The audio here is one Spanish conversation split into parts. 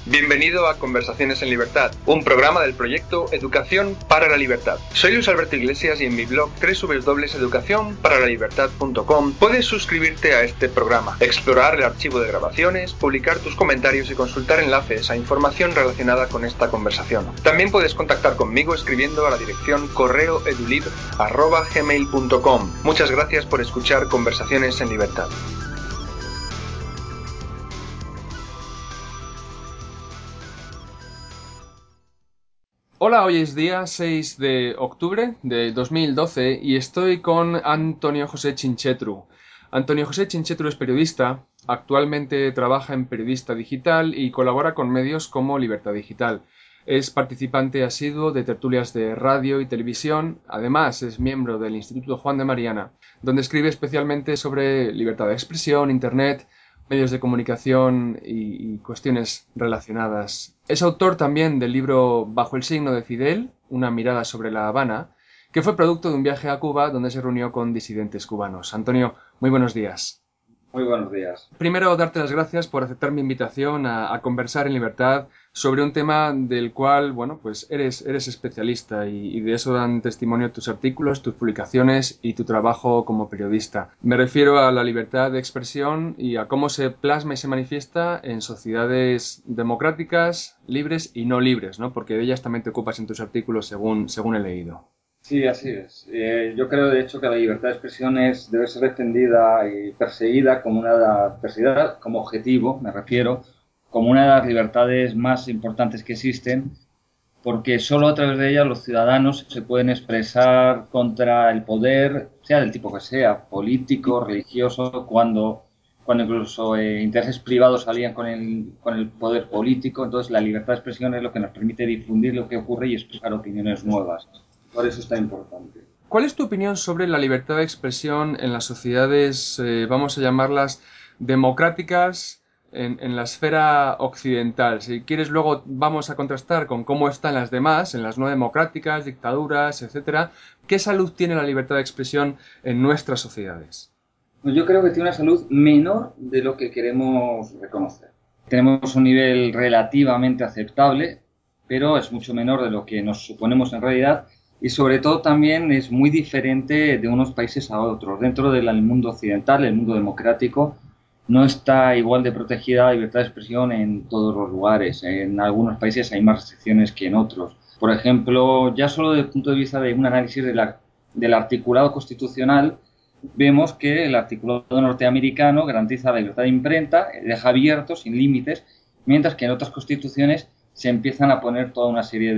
Bienvenido a Conversaciones en Libertad, un programa del proyecto Educación para la Libertad. Soy Luis Alberto Iglesias y en mi blog www.educacionparalalibertad.com puedes suscribirte a este programa, explorar el archivo de grabaciones, publicar tus comentarios y consultar enlaces a información relacionada con esta conversación. También puedes contactar conmigo escribiendo a la dirección correoedulibre@gmail.com. Muchas gracias por escuchar Conversaciones en Libertad. Hola, hoy es día 6 de octubre de 2012 y estoy con Antonio José Chinchetru. Antonio José Chinchetru es periodista, actualmente trabaja en Periodista Digital y colabora con medios como Libertad Digital. Es participante asiduo de tertulias de radio y televisión, además es miembro del Instituto Juan de Mariana, donde escribe especialmente sobre libertad de expresión, internet, medios de comunicación y cuestiones relacionadas. Es autor también del libro Bajo el signo de Fidel, una mirada sobre La Habana, que fue producto de un viaje a Cuba donde se reunió con disidentes cubanos. Antonio, muy buenos días. Muy buenos días. Primero, darte las gracias por aceptar mi invitación a conversar en libertad sobre un tema del cual, bueno, pues eres especialista y de eso dan testimonio tus artículos, tus publicaciones y tu trabajo como periodista. Me refiero a la libertad de expresión y a cómo se plasma y se manifiesta en sociedades democráticas, libres y no libres, ¿no? Porque de ellas también te ocupas en tus artículos según he leído. Sí, así es. Yo creo, de hecho, que la libertad de expresión debe ser defendida y perseguida perseguida como objetivo, me refiero, como una de las libertades más importantes que existen, porque solo a través de ella los ciudadanos se pueden expresar contra el poder, sea del tipo que sea, político, religioso, cuando incluso intereses privados salían con el poder político. Entonces, la libertad de expresión es lo que nos permite difundir lo que ocurre y expresar opiniones nuevas. Por eso es tan importante. ¿Cuál es tu opinión sobre la libertad de expresión en las sociedades, vamos a llamarlas, democráticas en la esfera occidental? Si quieres, luego vamos a contrastar con cómo está en las demás, en las no democráticas, dictaduras, etcétera. ¿Qué salud tiene la libertad de expresión en nuestras sociedades? Pues yo creo que tiene una salud menor de lo que queremos reconocer. Tenemos un nivel relativamente aceptable, pero es mucho menor de lo que nos suponemos en realidad y sobre todo también es muy diferente de unos países a otros. Dentro del mundo occidental, el mundo democrático, no está igual de protegida la libertad de expresión en todos los lugares. En algunos países hay más restricciones que en otros. Por ejemplo, ya solo desde el punto de vista de un análisis del articulado constitucional, vemos que el articulado norteamericano garantiza la libertad de imprenta, deja abierto, sin límites, mientras que en otras constituciones se empiezan a poner toda una serie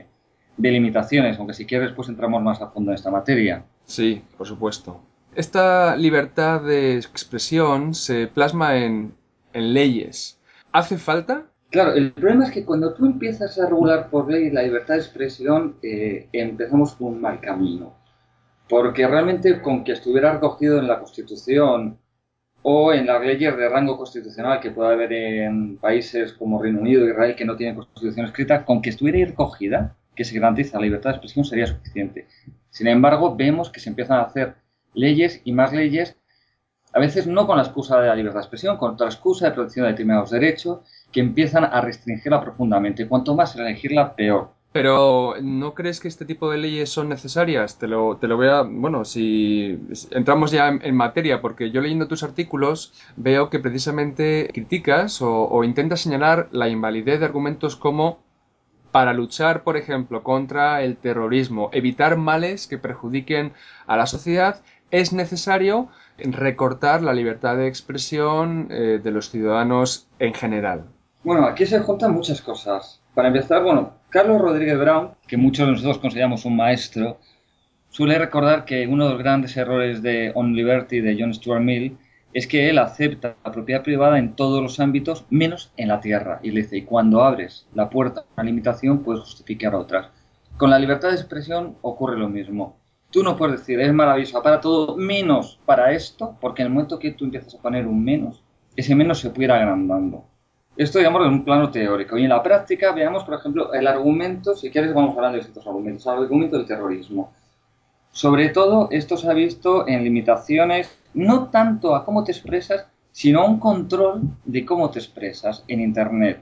de limitaciones, aunque si quieres después entramos más a fondo en esta materia. Sí, por supuesto. Esta libertad de expresión se plasma en leyes. ¿Hace falta? Claro, el problema es que cuando tú empiezas a regular por ley la libertad de expresión, empezamos por un mal camino. Porque realmente con que estuviera recogido en la Constitución o en las leyes de rango constitucional que puede haber en países como Reino Unido e Israel que no tienen constitución escrita, con que estuviera ahí recogida, que se garantiza la libertad de expresión, sería suficiente. Sin embargo, vemos que se empiezan a hacer leyes y más leyes, a veces no con la excusa de la libertad de expresión, con otra excusa de protección de determinados derechos, que empiezan a restringirla profundamente. Cuanto más elegirla, peor. Pero ¿no crees que este tipo de leyes son necesarias? Te lo voy a... Bueno, si entramos ya en materia, porque yo leyendo tus artículos veo que precisamente criticas o intentas señalar la invalidez de argumentos como para luchar, por ejemplo, contra el terrorismo, evitar males que perjudiquen a la sociedad, es necesario recortar la libertad de expresión de los ciudadanos en general. Bueno, aquí se juntan muchas cosas. Para empezar, bueno, Carlos Rodríguez Brown, que muchos de nosotros consideramos un maestro, suele recordar que uno de los grandes errores de On Liberty de John Stuart Mill es que él acepta la propiedad privada en todos los ámbitos, menos en la tierra. Y le dice, y cuando abres la puerta a una limitación, puedes justificar otras. Con la libertad de expresión ocurre lo mismo. Tú no puedes decir, es maravilloso para todo, menos para esto, porque en el momento que tú empiezas a poner un menos, ese menos se puede ir agrandando. Esto, digamos, en un plano teórico. Y en la práctica, veamos, por ejemplo, el argumento, si quieres vamos hablando de distintos argumentos, el argumento del terrorismo. Sobre todo, esto se ha visto en limitaciones no tanto a cómo te expresas, sino a un control de cómo te expresas en Internet.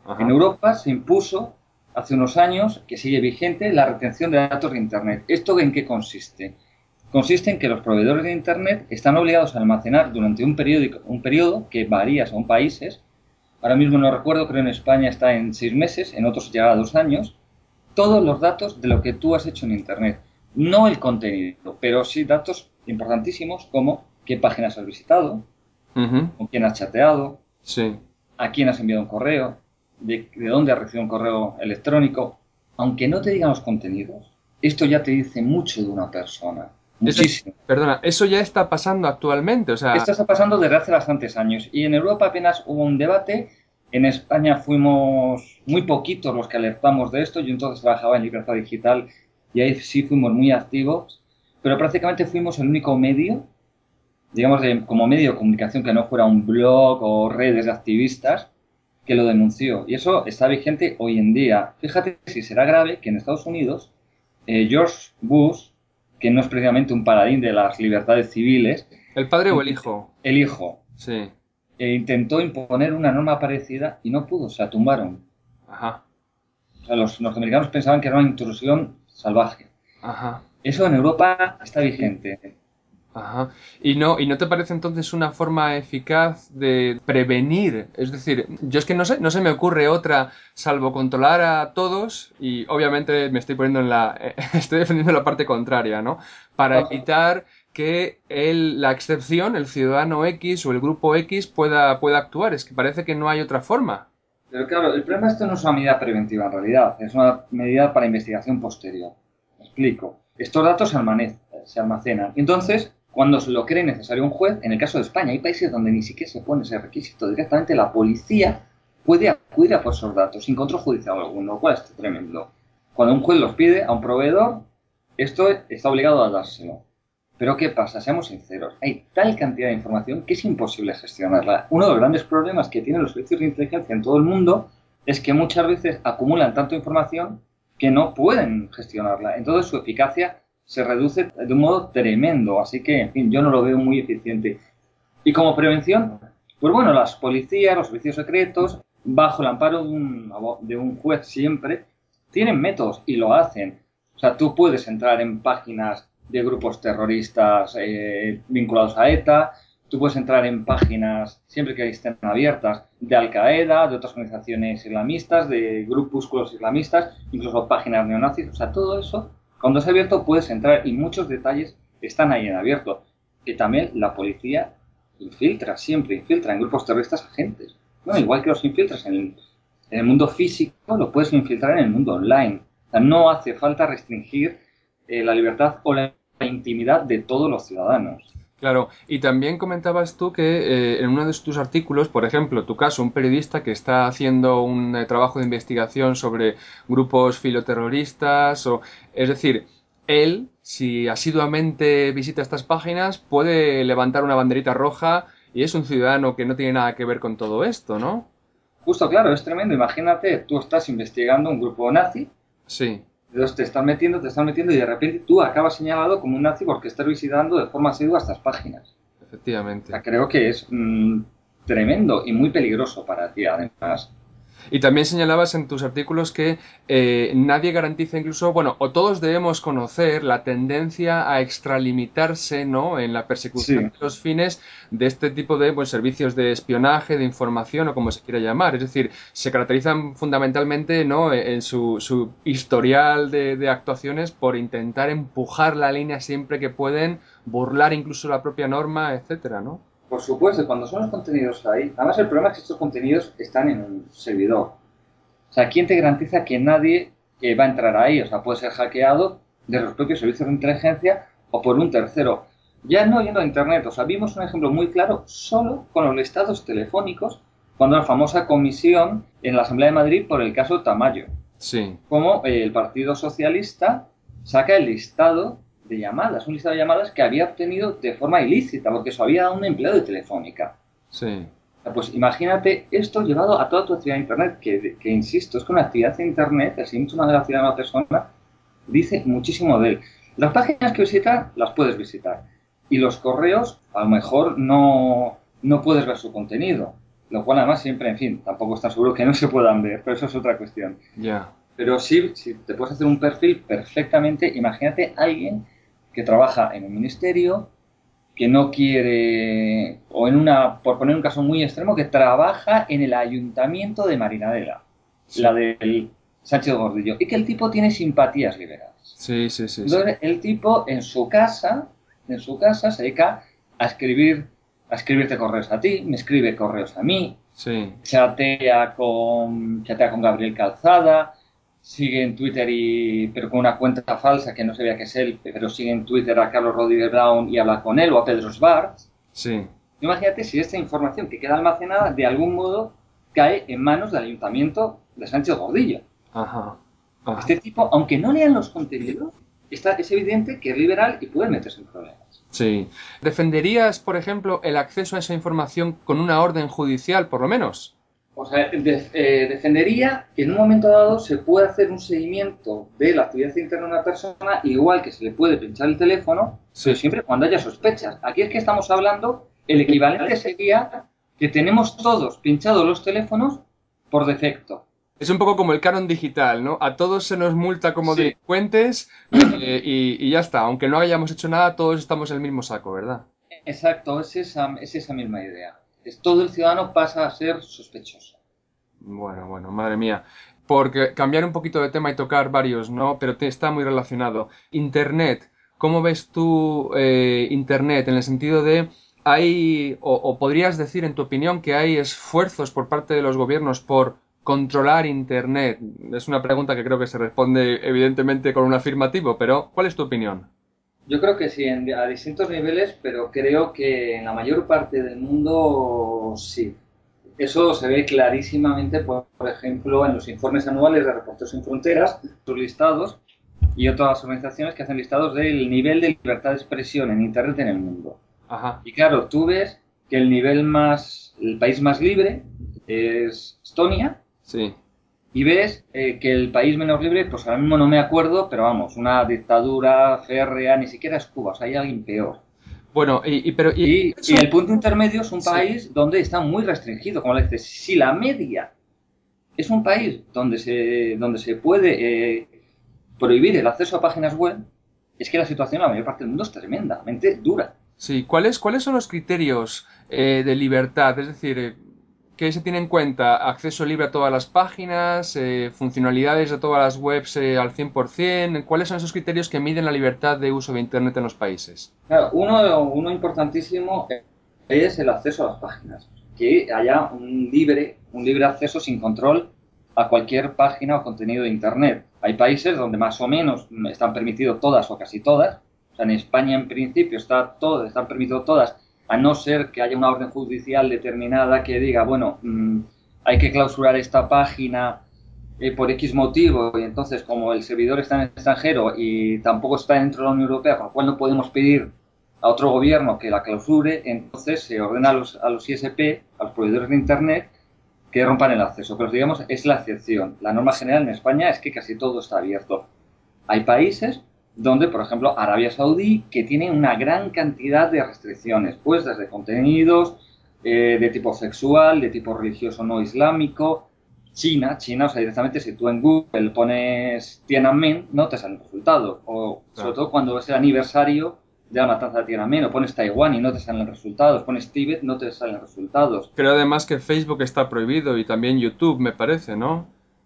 En Ajá. Europa se impuso hace unos años, que sigue vigente, la retención de datos de Internet. ¿Esto en qué consiste? Consiste en que los proveedores de Internet están obligados a almacenar durante un periodo que varía según países. Ahora mismo no recuerdo, creo en España está en 6 meses, en otros llega a 2 años, todos los datos de lo que tú has hecho en Internet. No el contenido, pero sí datos importantísimos como qué páginas has visitado, Ujú. con quién has chateado, Sí. a quién has enviado un correo, de dónde has recibido un correo electrónico. Aunque no te digan los contenidos, esto ya te dice mucho de una persona. Muchísimo. Perdona, eso ya está pasando actualmente, o sea, Esto está pasando desde hace bastantes años y en Europa apenas hubo un debate. En España fuimos muy poquitos los que alertamos de esto. Yo entonces trabajaba en Libertad Digital y ahí sí fuimos muy activos, pero prácticamente fuimos el único medio, digamos, como medio de comunicación que no fuera un blog o redes de activistas que lo denunció. Y eso está vigente hoy en día. Fíjate si será grave que en Estados Unidos George Bush, que no es precisamente un paladín de las libertades civiles, ¿el padre o el hijo? el hijo, Sí. intentó imponer una norma parecida y no pudo, se la tumbaron. Ajá. O sea, los norteamericanos pensaban que era una intrusión salvaje. Ajá. Eso en Europa está vigente. Ajá. Y no te parece entonces una forma eficaz de prevenir? Es decir, yo es que no se me ocurre otra salvo controlar a todos y obviamente me estoy poniendo estoy defendiendo la parte contraria, ¿no? Para evitar que la excepción, el ciudadano X o el grupo X pueda actuar. Es que parece que no hay otra forma. Pero claro, el problema esto no es una medida preventiva en realidad, es una medida para investigación posterior. Me explico. Estos datos se almacenan. Entonces, cuando se lo cree necesario un juez, en el caso de España, hay países donde ni siquiera se pone ese requisito. Directamente la policía puede acudir a por esos datos sin control judicial alguno, lo cual es tremendo. Cuando un juez los pide a un proveedor, esto está obligado a dárselo. Pero ¿qué pasa? Seamos sinceros. Hay tal cantidad de información que es imposible gestionarla. Uno de los grandes problemas que tienen los servicios de inteligencia en todo el mundo es que muchas veces acumulan tanta información que no pueden gestionarla. Entonces su eficacia se reduce de un modo tremendo. Así que, en fin, yo no lo veo muy eficiente. Y como prevención, pues bueno, las policías, los servicios secretos, bajo el amparo de un juez siempre, tienen métodos y lo hacen. O sea, tú puedes entrar en páginas de grupos terroristas vinculados a ETA, tú puedes entrar en páginas, siempre que estén abiertas, de Al-Qaeda, de otras organizaciones islamistas, de grupúsculos islamistas, incluso páginas neonazis. O sea, todo eso, cuando es abierto puedes entrar y muchos detalles están ahí en abierto. Que también la policía siempre infiltra en grupos terroristas agentes. ¿No? Igual que los infiltras en el mundo físico, lo puedes infiltrar en el mundo online. O sea, no hace falta restringir la libertad o la intimidad de todos los ciudadanos. Claro, y también comentabas tú que en uno de tus artículos, por ejemplo, tu caso, un periodista que está haciendo un trabajo de investigación sobre grupos filoterroristas, es decir, él, si asiduamente visita estas páginas, puede levantar una banderita roja y es un ciudadano que no tiene nada que ver con todo esto, ¿no? Justo, claro, es tremendo. Imagínate, tú estás investigando un grupo nazi, Sí, entonces te están metiendo y de repente tú acabas señalado como un nazi porque estás visitando de forma asidua estas páginas. O sea, efectivamente. creo que es tremendo y muy peligroso para ti, además. Y también señalabas en tus artículos que nadie garantiza incluso, bueno, o todos debemos conocer la tendencia a extralimitarse, ¿no? En la persecución Sí, de los fines de este tipo de pues, servicios de espionaje, de información o como se quiera llamar. Es decir, se caracterizan fundamentalmente, ¿no? En su historial de actuaciones por intentar empujar la línea siempre que pueden, burlar incluso la propia norma, etcétera, ¿no? por supuesto, cuando son los contenidos ahí, además el problema es que estos contenidos están en un servidor. O sea, ¿quién te garantiza que nadie va a entrar ahí? O sea, puede ser hackeado de los propios servicios de inteligencia o por un tercero. Ya no yendo a Internet, o sea, vimos un ejemplo muy claro solo con los listados telefónicos cuando la famosa comisión en la Asamblea de Madrid por el caso Tamayo, Sí, como el Partido Socialista saca el listado de llamadas, un listado de llamadas que había obtenido de forma ilícita, porque eso había dado un empleado de Telefónica. sí. Pues imagínate esto llevado a toda tu actividad de Internet, que insisto, es que una actividad de Internet, el síntoma de la actividad de una persona, dice muchísimo de él. Las páginas que visita las puedes visitar y los correos a lo mejor no puedes ver su contenido, lo cual además siempre, en fin, tampoco están seguro que no se puedan ver, pero eso es otra cuestión. Ya. Pero sí, si te puedes hacer un perfil perfectamente, imagínate alguien que trabaja en un ministerio, que no quiere, o por poner un caso muy extremo, que trabaja en el ayuntamiento de Marinadela, Sí. la del Sánchez Gordillo, y que el tipo tiene simpatías liberales. Sí, sí, sí, sí. Entonces, el tipo en su casa se dedica a escribirte correos a ti, me escribe correos a mí, Sí. chatea con Gabriel Calzada, sigue en Twitter pero con una cuenta falsa que no se vea que es él, pero sigue en Twitter a Carlos Rodríguez Brown y habla con él, o a Pedro Schwartz. Sí. Imagínate si esta información que queda almacenada de algún modo cae en manos del ayuntamiento de Sánchez Gordillo. Ajá. Ajá. Este tipo, aunque no lean los contenidos, es evidente que es liberal y puede meterse en problemas. Sí. ¿Defenderías, por ejemplo, el acceso a esa información con una orden judicial, por lo menos? O sea, defendería que en un momento dado se puede hacer un seguimiento de la actividad interna de una persona, igual que se le puede pinchar el teléfono, pero Sí. siempre cuando haya sospechas. Aquí es que estamos hablando, el equivalente sería que tenemos todos pinchados los teléfonos por defecto. Es un poco como el canon digital, ¿no? A todos se nos multa como Sí, delincuentes y ya está. Aunque no hayamos hecho nada, todos estamos en el mismo saco, ¿verdad? exacto, es esa misma idea. Todo el ciudadano pasa a ser sospechoso. Bueno, bueno, madre mía. Porque cambiar un poquito de tema y tocar varios, ¿no? Pero está muy relacionado. Internet. ¿Cómo ves tú Internet? En el sentido de, o podrías decir, en tu opinión, que hay esfuerzos por parte de los gobiernos por controlar Internet. Es una pregunta que creo que se responde evidentemente con un afirmativo, pero ¿cuál es tu opinión? Yo creo que sí, a distintos niveles, pero creo que en la mayor parte del mundo sí. Eso se ve clarísimamente, por ejemplo, en los informes anuales de Reporteros Sin Fronteras, sus listados y otras organizaciones que hacen listados del nivel de libertad de expresión en Internet en el mundo. Ajá, Y claro, tú ves que el país más libre es Estonia, sí. y ves que el país menos libre, pues ahora mismo no me acuerdo, pero vamos, una dictadura férrea, ni siquiera es Cuba, o sea, hay alguien peor. Bueno, Y eso, el punto intermedio es un sí. país donde está muy restringido, como le dices, si la media es un país donde se puede prohibir el acceso a páginas web, es que la situación en la mayor parte del mundo es tremendamente dura. Sí, ¿cuáles son los criterios de libertad? Es decir, ¿qué se tiene en cuenta? ¿Acceso libre a todas las páginas? ¿Funcionalidades de todas las webs al 100%? ¿Cuáles son esos criterios que miden la libertad de uso de Internet en los países? Claro, uno importantísimo es el acceso a las páginas. Que haya un libre acceso sin control a cualquier página o contenido de Internet. Hay países donde más o menos están permitidas todas o casi todas. O sea, en España en principio están permitidas todas, a no ser que haya una orden judicial determinada que diga, bueno, hay que clausurar esta página por X motivo, y entonces como el servidor está en el extranjero y tampoco está dentro de la Unión Europea, con lo cual no podemos pedir a otro gobierno que la clausure, entonces se ordena a los ISP, a los proveedores de Internet, que rompan el acceso. Pero digamos, es la excepción. La norma general en España es que casi todo está abierto. Hay países donde, por ejemplo, Arabia Saudí, que tiene una gran cantidad de restricciones, pues desde contenidos de tipo sexual, de tipo religioso no islámico. China, o sea, directamente si tú en Google pones Tiananmen, no te salen resultados. O sobre Claro. todo cuando es el aniversario de la matanza de Tiananmen, o pones Taiwán y no te salen resultados, pones Tíbet, no te salen resultados. Creo además que Facebook está prohibido y también YouTube, me parece, ¿no?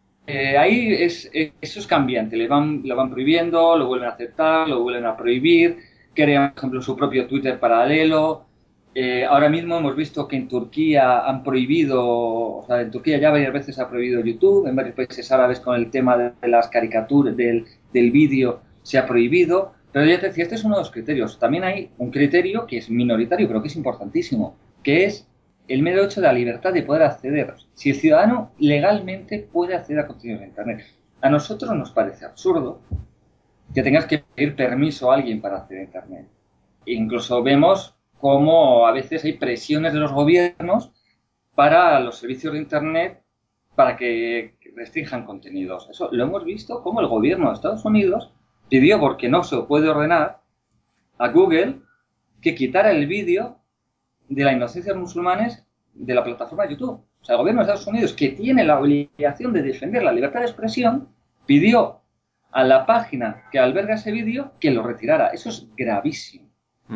Ahí eso es cambiante, lo van prohibiendo, lo vuelven a aceptar, lo vuelven a prohibir, crean, por ejemplo, su propio Twitter paralelo. Ahora mismo hemos visto que en Turquía han prohibido, o sea, en Turquía ya varias veces ha prohibido YouTube, en varios países árabes con el tema de las caricaturas, del vídeo, se ha prohibido. Pero ya te decía, este es uno de los criterios. También hay un criterio que es minoritario, pero que es importantísimo, que es el mero hecho de la libertad de poder acceder. Si el ciudadano legalmente puede acceder a contenidos de Internet. A nosotros nos parece absurdo que tengas que pedir permiso a alguien para acceder a Internet. E incluso vemos cómo a veces hay presiones de los gobiernos para los servicios de Internet para que restrinjan contenidos. Eso lo hemos visto como el gobierno de Estados Unidos pidió, porque no se puede ordenar, a Google que quitara el vídeo de la inocencia de los musulmanes de la plataforma YouTube. O sea, el gobierno de Estados Unidos, que tiene la obligación de defender la libertad de expresión, pidió a la página que alberga ese vídeo que lo retirara. Eso es gravísimo.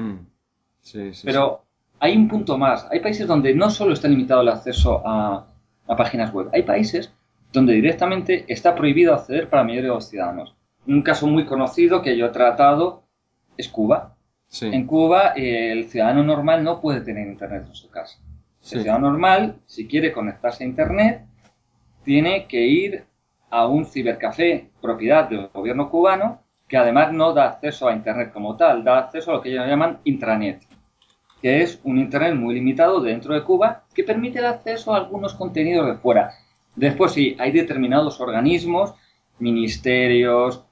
Sí, sí, sí. Pero hay un punto más. Hay países donde no solo está limitado el acceso a páginas web, hay países donde directamente está prohibido acceder para la mayoría de los ciudadanos. Un caso muy conocido que yo he tratado es Cuba. Sí, En Cuba, el ciudadano normal no puede tener internet en su casa. El sí. ciudadano normal, si quiere conectarse a internet, tiene que ir a un cibercafé propiedad del gobierno cubano, que además no da acceso a internet como tal, da acceso a lo que ellos llaman intranet, que es un internet muy limitado dentro de Cuba que permite el acceso a algunos contenidos de fuera. Después sí, hay determinados organismos, ministerios,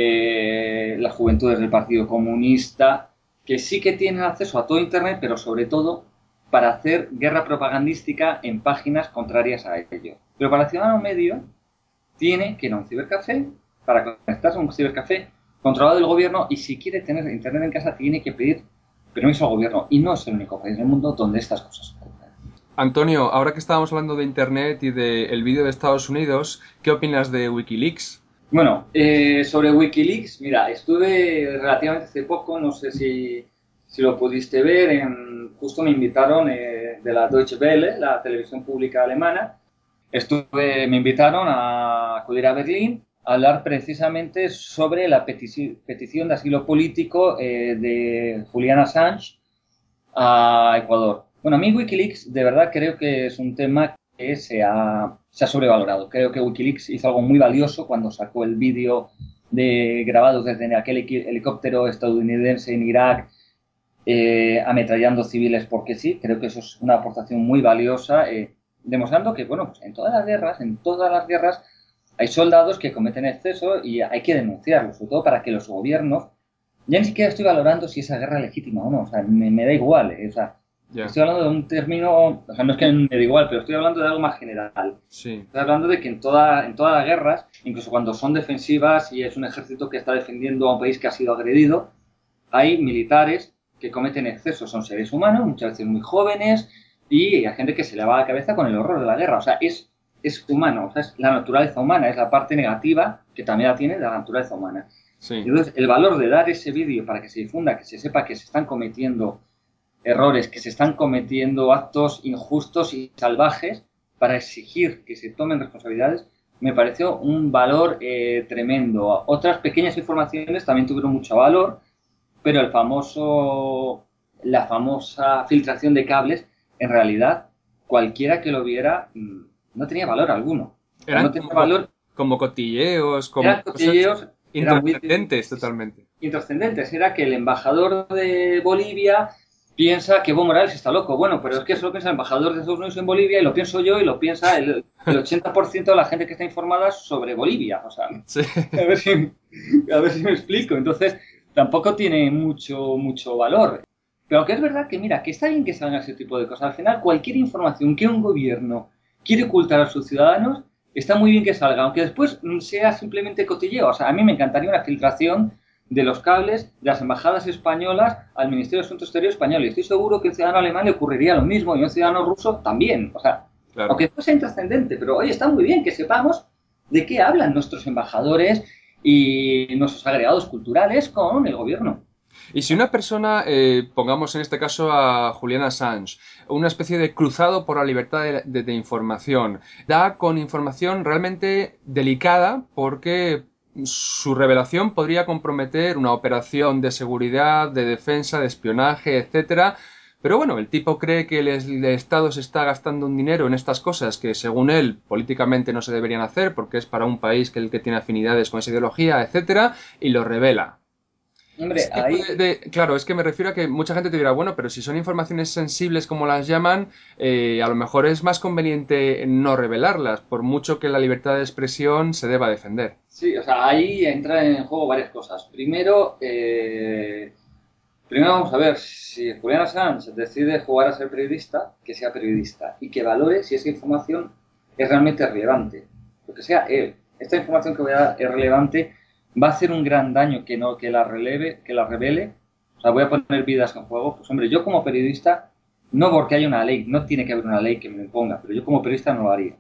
las juventudes del Partido Comunista, que sí que tienen acceso a todo internet, pero sobre todo para hacer guerra propagandística en páginas contrarias a ello. Pero para el ciudadano medio tiene que ir a un cibercafé, para conectarse a un cibercafé controlado del gobierno, y si quiere tener internet en casa tiene que pedir permiso al gobierno. Y no es el único país del mundo donde estas cosas ocurren. Antonio, ahora que estábamos hablando de Internet y del vídeo de Estados Unidos, ¿qué opinas de Wikileaks? Bueno, sobre Wikileaks, mira, estuve relativamente hace poco, no sé si lo pudiste ver, justo me invitaron de la Deutsche Welle, la televisión pública alemana. Me invitaron a acudir a Berlín a hablar precisamente sobre la petición de asilo político de Julian Assange a Ecuador. Bueno, a mí Wikileaks de verdad creo que es un tema que se ha sobrevalorado. Creo que Wikileaks hizo algo muy valioso cuando sacó el vídeo grabado desde aquel helicóptero estadounidense en Irak ametrallando civiles porque sí. Creo que eso es una aportación muy valiosa, demostrando que, bueno, pues en todas las guerras hay soldados que cometen exceso y hay que denunciarlos, sobre todo para que los gobiernos, ya ni siquiera estoy valorando si esa guerra es legítima o no, o sea, me da igual, o sea, Ya, estoy hablando de un término, o sea, no es que me da igual, pero estoy hablando de algo más general. sí, Estoy hablando de que en todas las guerras, incluso cuando son defensivas y es un ejército que está defendiendo a un país que ha sido agredido, hay militares que cometen excesos, son seres humanos, muchas veces muy jóvenes, y hay gente que se le va a la cabeza con el horror de la guerra. O sea, es humano, o sea, es la naturaleza humana, es la parte negativa que también la tiene de la naturaleza humana. sí. Entonces, el valor de dar ese vídeo para que se difunda, que se sepa que se están cometiendo errores, que se están cometiendo actos injustos y salvajes, para exigir que se tomen responsabilidades, me pareció un valor tremendo. Otras pequeñas informaciones también tuvieron mucho valor, pero la famosa filtración de cables, en realidad, cualquiera que lo viera no tenía valor alguno. O sea, Eran no tenía valor, como cotilleos, eran como cosas cotilleos, eran muy intrascendentes totalmente. intrascendentes. Era que el embajador de Bolivia piensa que Evo Morales está loco. Bueno, pero es que eso lo piensa el embajador de Estados Unidos en Bolivia y lo pienso yo y lo piensa el 80% de la gente que está informada sobre Bolivia. O sea, Sí. a ver si, a ver si me explico. Entonces, tampoco tiene mucho valor. Pero aunque es verdad que, mira, que está bien que salgan ese tipo de cosas. Al final, cualquier información que un gobierno quiere ocultar a sus ciudadanos, está muy bien que salga, aunque después sea simplemente cotilleo. O sea, a mí me encantaría una filtración de los cables de las embajadas españolas al Ministerio de Asuntos Exteriores español. Y estoy seguro que a un ciudadano alemán le ocurriría lo mismo y a un ciudadano ruso también. O sea, Claro. aunque no sea intrascendente, pero oye, está muy bien que sepamos de qué hablan nuestros embajadores y nuestros agregados culturales con el gobierno. Y si una persona, pongamos en este caso a Julian Assange, una especie de cruzado por la libertad de información, da con información realmente delicada porque su revelación podría comprometer una operación de seguridad, de defensa, de espionaje, etcétera. Pero bueno, el tipo cree que el Estado se está gastando un dinero en estas cosas que, según él, políticamente no se deberían hacer porque es para un país que el que tiene afinidades con esa ideología, etcétera, y lo revela. Hombre, Ese tipo ahí claro, es que me refiero a que mucha gente te dirá, bueno, pero si son informaciones sensibles como las llaman, a lo mejor es más conveniente no revelarlas, por mucho que la libertad de expresión se deba defender. sí, o sea, ahí entran en juego varias cosas. Primero vamos a ver si Julián Assange decide jugar a ser periodista, que sea periodista y que valore si esa información es realmente relevante. Lo que sea él. Esta información que voy a dar es relevante, va a hacer un gran daño que no que la revele. O sea, voy a poner vidas en juego. Pues hombre, yo como periodista no porque haya una ley, no tiene que haber una ley que me lo imponga, pero yo como periodista no lo haría.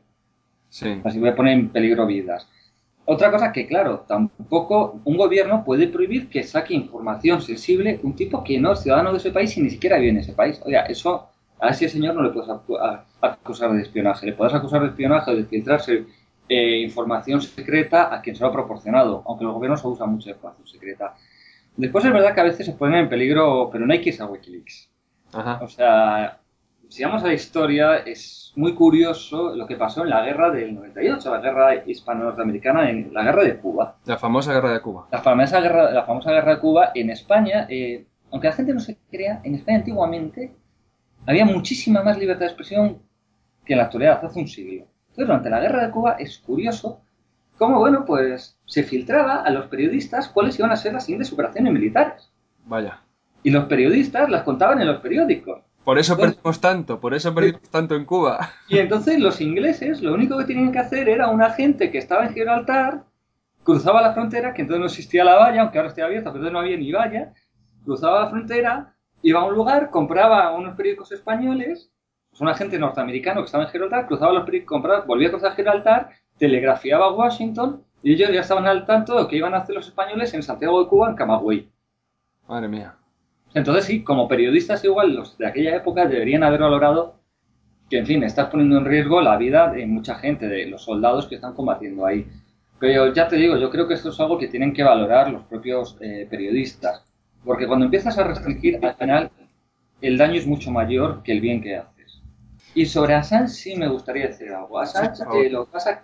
Sí. Así voy a poner en peligro vidas. Otra cosa que, claro, tampoco un gobierno puede prohibir que saque información sensible un tipo que no es ciudadano de ese país y ni siquiera vive en ese país. Oiga, eso a ese señor no le puedes acusar de espionaje. Le puedes acusar de espionaje o de filtrarse información secreta a quien se lo ha proporcionado, aunque los gobiernos abusan mucho de información secreta. Después es verdad que a veces se ponen en peligro, pero no hay que irse a Wikileaks. Ajá. O sea, si vamos a la historia, es muy curioso lo que pasó en la guerra del 98, la guerra hispano-norteamericana, en la guerra de Cuba. La famosa guerra de Cuba. La famosa guerra de Cuba en España, aunque la gente no se crea, en España antiguamente había muchísima más libertad de expresión que en la actualidad, hace un siglo. Entonces, durante la guerra de Cuba es curioso cómo, bueno, pues se filtraba a los periodistas cuáles iban a ser las siguientes operaciones militares. Vaya. Y los periodistas las contaban en los periódicos. Entonces, Por eso perdimos tanto en Cuba. y entonces los ingleses lo único que tenían que hacer era un agente que estaba en Gibraltar, cruzaba la frontera, que entonces no existía la valla, aunque ahora esté abierta, pero entonces no había ni valla, cruzaba la frontera, iba a un lugar, compraba unos periódicos españoles, pues un agente norteamericano que estaba en Gibraltar, cruzaba los periódicos, compraba, volvía a cruzar Gibraltar, telegrafiaba a Washington y ellos ya estaban al tanto de lo que iban a hacer los españoles en Santiago de Cuba, en Camagüey. Madre mía. Entonces sí, como periodistas igual los de aquella época deberían haber valorado que, en fin, estás poniendo en riesgo la vida de mucha gente, de los soldados que están combatiendo ahí. Pero ya te digo, yo creo que esto es algo que tienen que valorar los propios periodistas, porque cuando empiezas a restringir, al final el daño es mucho mayor que el bien que haces. Y sobre Assange sí me gustaría decir algo. Sí, Assange, por favor. lo que pasa,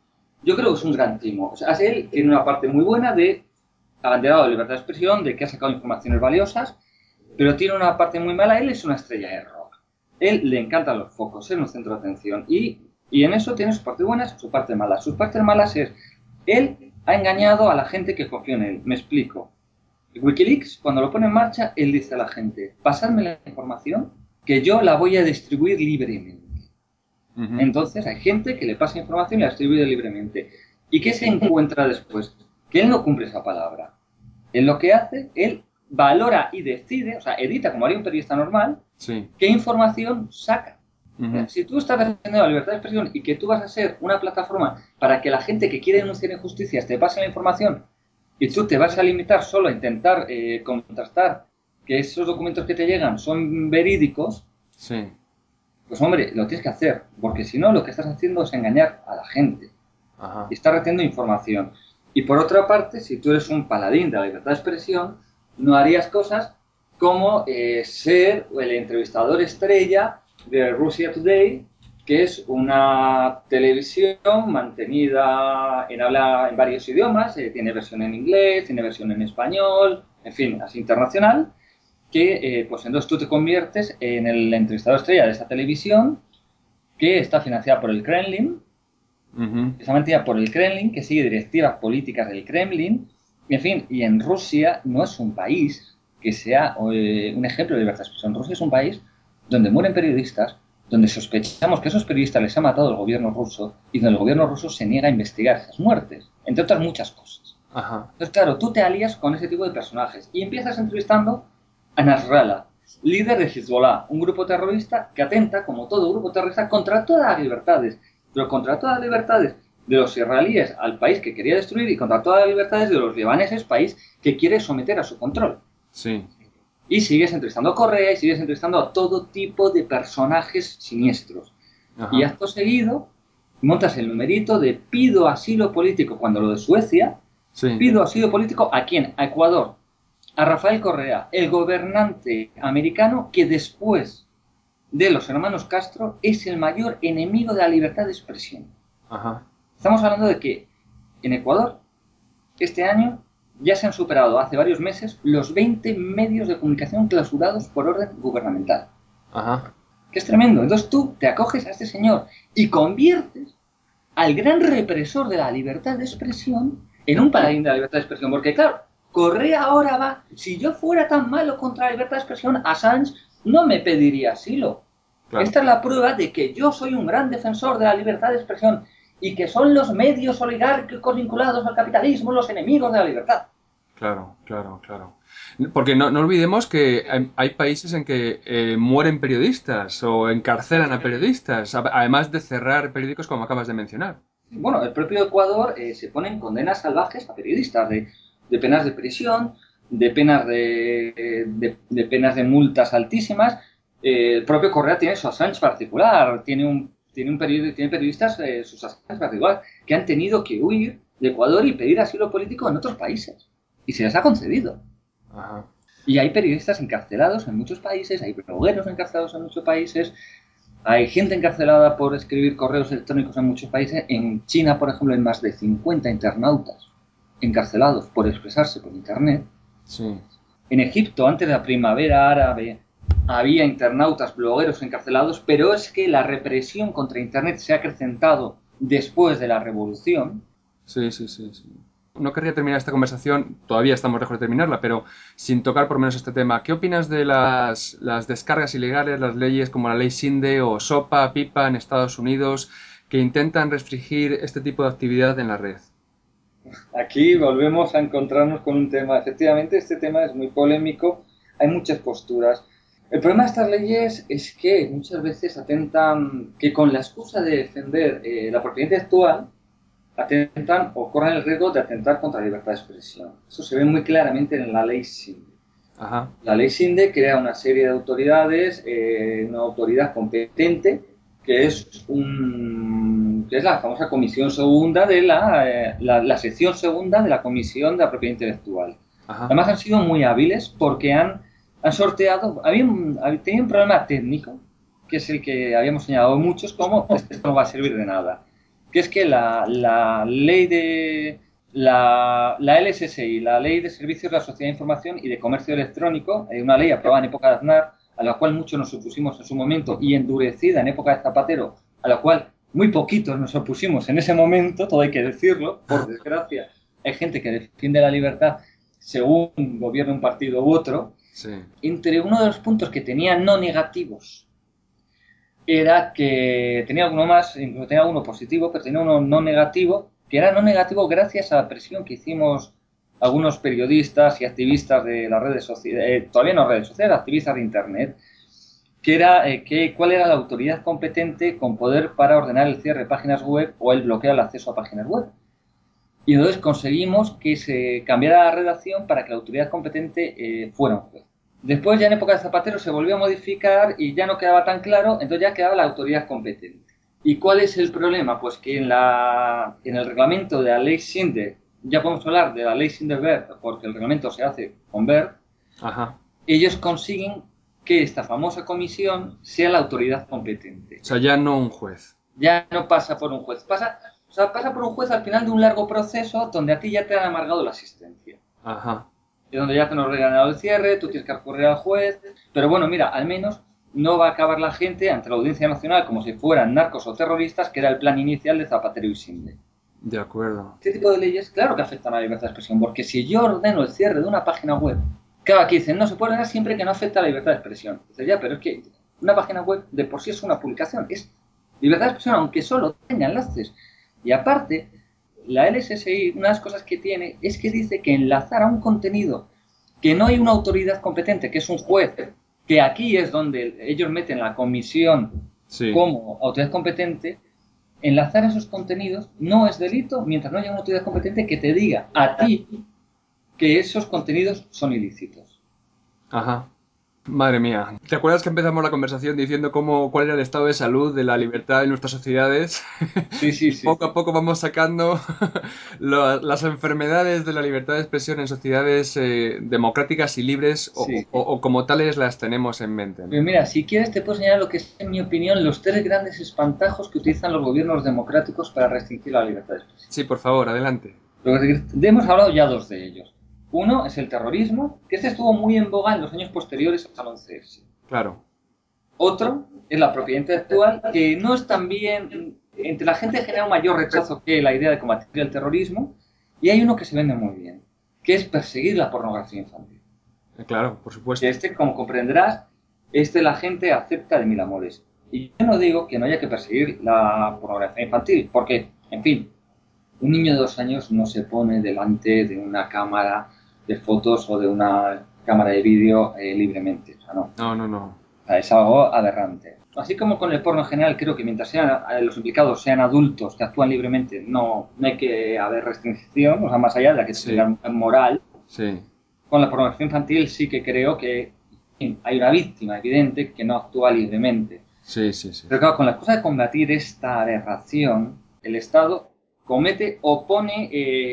yo creo que es un gran timo. O sea, él tiene una parte muy buena de abanderado de libertad de expresión, de que ha sacado informaciones valiosas, pero tiene una parte muy mala. Él es una estrella de rock. Él le encantan los focos, es un centro de atención. Y en eso tiene sus partes buenas y sus partes malas. Sus partes malas es, él ha engañado a la gente que confió en él. Me explico. Wikileaks, cuando lo pone en marcha, él dice a la gente, pasadme la información que yo la voy a distribuir libremente. Ujú. Entonces hay gente que le pasa información y la distribuye libremente. ¿Y qué se encuentra después? Que él no cumple esa palabra. Él lo que hace, él valora y decide, o sea, edita como haría un periodista normal, Sí. qué información saca. Ujú. Si tú estás defendiendo la libertad de expresión y que tú vas a ser una plataforma para que la gente que quiere denunciar injusticias te pase la información y tú te vas a limitar solo a intentar contrastar que esos documentos que te llegan son verídicos, Sí. pues hombre, lo tienes que hacer, porque si no lo que estás haciendo es engañar a la gente y Ajá. estás reteniendo información. Y por otra parte, si tú eres un paladín de la libertad de expresión, no harías cosas como ser el entrevistador estrella de Russia Today, que es una televisión mantenida en varios idiomas, tiene versión en inglés, tiene versión en español, en fin, es internacional, que pues entonces tú te conviertes en el entrevistador estrella de esa televisión que está financiada por el Kremlin, Ujú. precisamente ya por el Kremlin, que sigue directivas políticas del Kremlin, en fin, y en Rusia no es un país que sea un ejemplo de libertad de expresión. Rusia es un país donde mueren periodistas, donde sospechamos que a esos periodistas les ha matado el gobierno ruso y donde el gobierno ruso se niega a investigar esas muertes, entre otras muchas cosas. Ajá. Entonces, claro, tú te alías con ese tipo de personajes y empiezas entrevistando a Nasrallah, líder de Hezbollah, un grupo terrorista que atenta, como todo grupo terrorista, contra todas las libertades, pero contra todas las libertades de los israelíes al país que quería destruir y contra todas las libertades de los libaneses, país que quiere someter a su control. Sí. Y sigues entrevistando a Correa y sigues entrevistando a todo tipo de personajes siniestros. Y Ajá. acto seguido montas el numerito de pido asilo político, cuando lo de Suecia, Sí. pido asilo político ¿a quién? A Ecuador, a Rafael Correa, el gobernante americano que después de los hermanos Castro es el mayor enemigo de la libertad de expresión. Ajá. Estamos hablando de que en Ecuador, este año, ya se han superado hace varios meses los 20 medios de comunicación clausurados por orden gubernamental. Ajá. Que es tremendo. Entonces tú te acoges a este señor y conviertes al gran represor de la libertad de expresión en un paladín de la libertad de expresión. Porque claro, Correa ahora va, si yo fuera tan malo contra la libertad de expresión, Assange no me pediría asilo. Claro. Esta es la prueba de que yo soy un gran defensor de la libertad de expresión y que son los medios oligárquicos vinculados al capitalismo los enemigos de la libertad. Claro, claro, claro. Porque no olvidemos que hay países en que mueren periodistas o encarcelan a periodistas, además de cerrar periódicos como acabas de mencionar. Bueno, el propio Ecuador se ponen condenas salvajes a periodistas de penas de prisión, de penas de penas de multas altísimas. El propio Correa tiene su Assange particular, tiene periodistas, sus Assange particular, que han tenido que huir de Ecuador y pedir asilo político en otros países. Y se les ha concedido. Ajá. Y hay periodistas encarcelados en muchos países, hay blogueros encarcelados en muchos países, hay gente encarcelada por escribir correos electrónicos en muchos países. En China, por ejemplo, hay más de 50 internautas encarcelados por expresarse por Internet. Sí. En Egipto, antes de la primavera árabe, había internautas, blogueros encarcelados, pero es que la represión contra Internet se ha acrecentado después de la revolución. Sí, sí, sí, sí. No querría terminar esta conversación, todavía estamos lejos de terminarla, pero sin tocar por menos este tema. ¿Qué opinas de las descargas ilegales, las leyes como la ley Sinde o SOPA, PIPA en Estados Unidos, que intentan restringir este tipo de actividad en la red? Aquí volvemos a encontrarnos con un tema. Efectivamente, este tema es muy polémico, hay muchas posturas. El problema de estas leyes es que muchas veces atentan, que con la excusa de defender la propiedad intelectual, atentan o corren el riesgo de atentar contra la libertad de expresión. Eso se ve muy claramente en la ley SINDE. Ajá. La ley SINDE crea una serie de autoridades, una autoridad competente, que es la famosa comisión segunda de la sección segunda de la Comisión de la Propiedad Intelectual. Ajá. Además han sido muy hábiles porque han sorteado, tenía un problema técnico, que es el que habíamos señalado muchos, como esto no va a servir de nada, que es que la ley de la LSSI, la Ley de Servicios de la Sociedad de Información y de Comercio Electrónico, una ley aprobada en época de Aznar, a la cual muchos nos opusimos en su momento, y endurecida en época de Zapatero, a la cual muy poquitos nos opusimos en ese momento, todo hay que decirlo, por desgracia. Hay gente que defiende la libertad según gobierne un partido u otro. Sí. Entre uno de los puntos que tenía no negativos era que tenía alguno más, incluso tenía uno positivo, pero tenía uno no negativo, que era no negativo gracias a la presión que hicimos algunos periodistas y activistas de las redes sociales, todavía no redes sociales, activistas de Internet, que era cuál era la autoridad competente con poder para ordenar el cierre de páginas web o el bloqueo al acceso a páginas web. Y entonces conseguimos que se cambiara la redacción para que la autoridad competente fuera un juez. Después, ya en época de Zapatero, se volvió a modificar y ya no quedaba tan claro, entonces ya quedaba la autoridad competente. ¿Y cuál es el problema? Pues que en el reglamento de la ley Sinde, ya podemos hablar de la ley Sinde-Wert, porque el reglamento se hace con Wert, Ajá. ellos consiguen que esta famosa comisión sea la autoridad competente. O sea, ya no un juez. Ya no pasa por un juez, pasa por un juez al final de un largo proceso donde a ti ya te han amargado la asistencia. Ajá. Y donde ya te han ordenado el cierre, tú tienes que recurrir al juez. Pero bueno, mira, al menos no va a acabar la gente ante la Audiencia Nacional como si fueran narcos o terroristas, que era el plan inicial de Zapatero y Sinde. De acuerdo. Este tipo de leyes, claro que afectan a la libertad de expresión, porque si yo ordeno el cierre de una página web, claro, aquí dicen, no se puede ordenar siempre que no afecte a la libertad de expresión. Dice, ya, pero es que una página web de por sí es una publicación, es libertad de expresión, aunque solo tenga enlaces. Y aparte, la LSSI, una de las cosas que tiene es que dice que enlazar a un contenido que no hay una autoridad competente, que es un juez, que aquí es donde ellos meten la comisión Sí. como autoridad competente, enlazar esos contenidos no es delito mientras no haya una autoridad competente que te diga a ti que esos contenidos son ilícitos. Ajá. Madre mía. ¿Te acuerdas que empezamos la conversación diciendo cuál era el estado de salud de la libertad en nuestras sociedades? Sí, sí, Y sí. poco a poco vamos sacando las enfermedades de la libertad de expresión en sociedades democráticas y libres Sí. o como tales las tenemos en mente, Pero ¿no? mira, si quieres te puedo señalar lo que es, en mi opinión, los tres grandes espantajos que utilizan los gobiernos democráticos para restringir la libertad de expresión. Sí, por favor, adelante. Hemos hablado ya dos de ellos. Uno es el terrorismo, que este estuvo muy en boga en los años posteriores al 11S. Claro. Otro es la propiedad intelectual, que no es tan bien, entre la gente genera un mayor rechazo que la idea de combatir el terrorismo, y hay uno que se vende muy bien, que es perseguir la pornografía infantil. Claro, por Que supuesto. como comprenderás, la gente acepta de mil amores. Y yo no digo que no haya que perseguir la pornografía infantil, porque, en fin, un niño de 2 años no se pone delante de una cámara de fotos o de una cámara de vídeo libremente. O sea, no. No, no, no. O sea, es algo aberrante. Así como con el porno en general, creo que mientras sean, los implicados sean adultos que actúan libremente, no hay que haber restricción, o sea, más allá de la que Sí, tenga moral. sí, Con la pornografía infantil sí que creo que en fin, hay una víctima evidente que no actúa libremente. sí, sí, sí. Pero claro, con la cosa de combatir esta aberración, el Estado comete o pone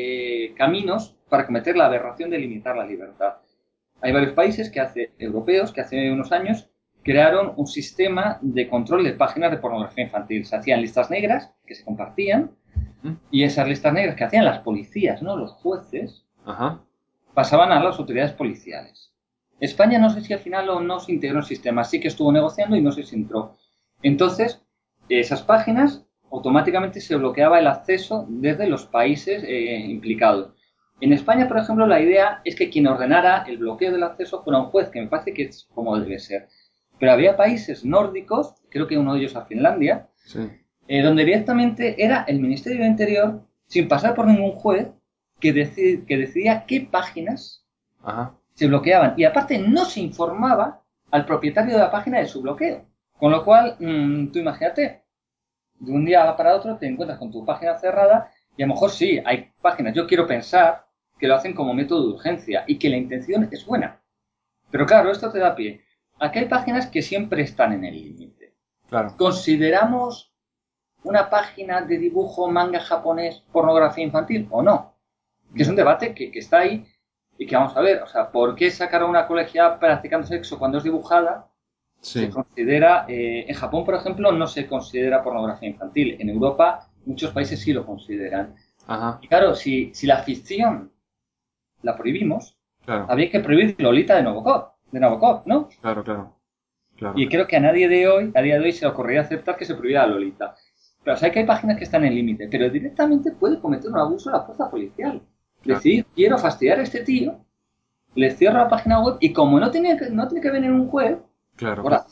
caminos para cometer la aberración de limitar la libertad. Hay varios países europeos que hace unos años crearon un sistema de control de páginas de pornografía infantil. Se hacían listas negras que se compartían ¿Mm? y esas listas negras que hacían las policías, ¿no? Los jueces, Ajá. pasaban a las autoridades policiales. España no sé si al final o no se integró en el sistema, sí que estuvo negociando y no sé si entró. Entonces, esas páginas automáticamente se bloqueaba el acceso desde los países implicados. En España, por ejemplo, la idea es que quien ordenara el bloqueo del acceso fuera un juez, que me parece que es como debe ser. Pero había países nórdicos, creo que uno de ellos a Finlandia, Sí. donde directamente era el Ministerio del Interior, sin pasar por ningún juez, que decidía qué páginas Ajá. se bloqueaban. Y aparte no se informaba al propietario de la página de su bloqueo. Con lo cual, tú imagínate, de un día para otro te encuentras con tu página cerrada y a lo mejor sí, hay páginas, yo quiero pensar que lo hacen como método de urgencia y que la intención es buena. Pero claro, esto te da pie. Aquí hay páginas que siempre están en el límite. Claro. ¿Consideramos una página de dibujo manga japonés pornografía infantil o no? Que es un debate que está ahí y que vamos a ver, o sea, ¿por qué sacar a una colegiala practicando sexo cuando es dibujada? Se Sí. considera, en Japón, por ejemplo, no se considera pornografía infantil. En Europa, muchos países sí lo consideran. Ajá. Y claro, si la ficción la prohibimos, Claro. habría que prohibir Lolita de Nabokov, ¿no? Claro, claro. Y Claro. creo que a nadie de hoy, a día de hoy, se le ocurriría aceptar que se prohibiera Lolita. Pero o sea, que hay páginas que están en límite, pero directamente puede cometer un abuso de la fuerza policial. Claro. Decir, quiero fastidiar a este tío, le cierro la página web y como no tiene que venir un juez, Claro, pues claro.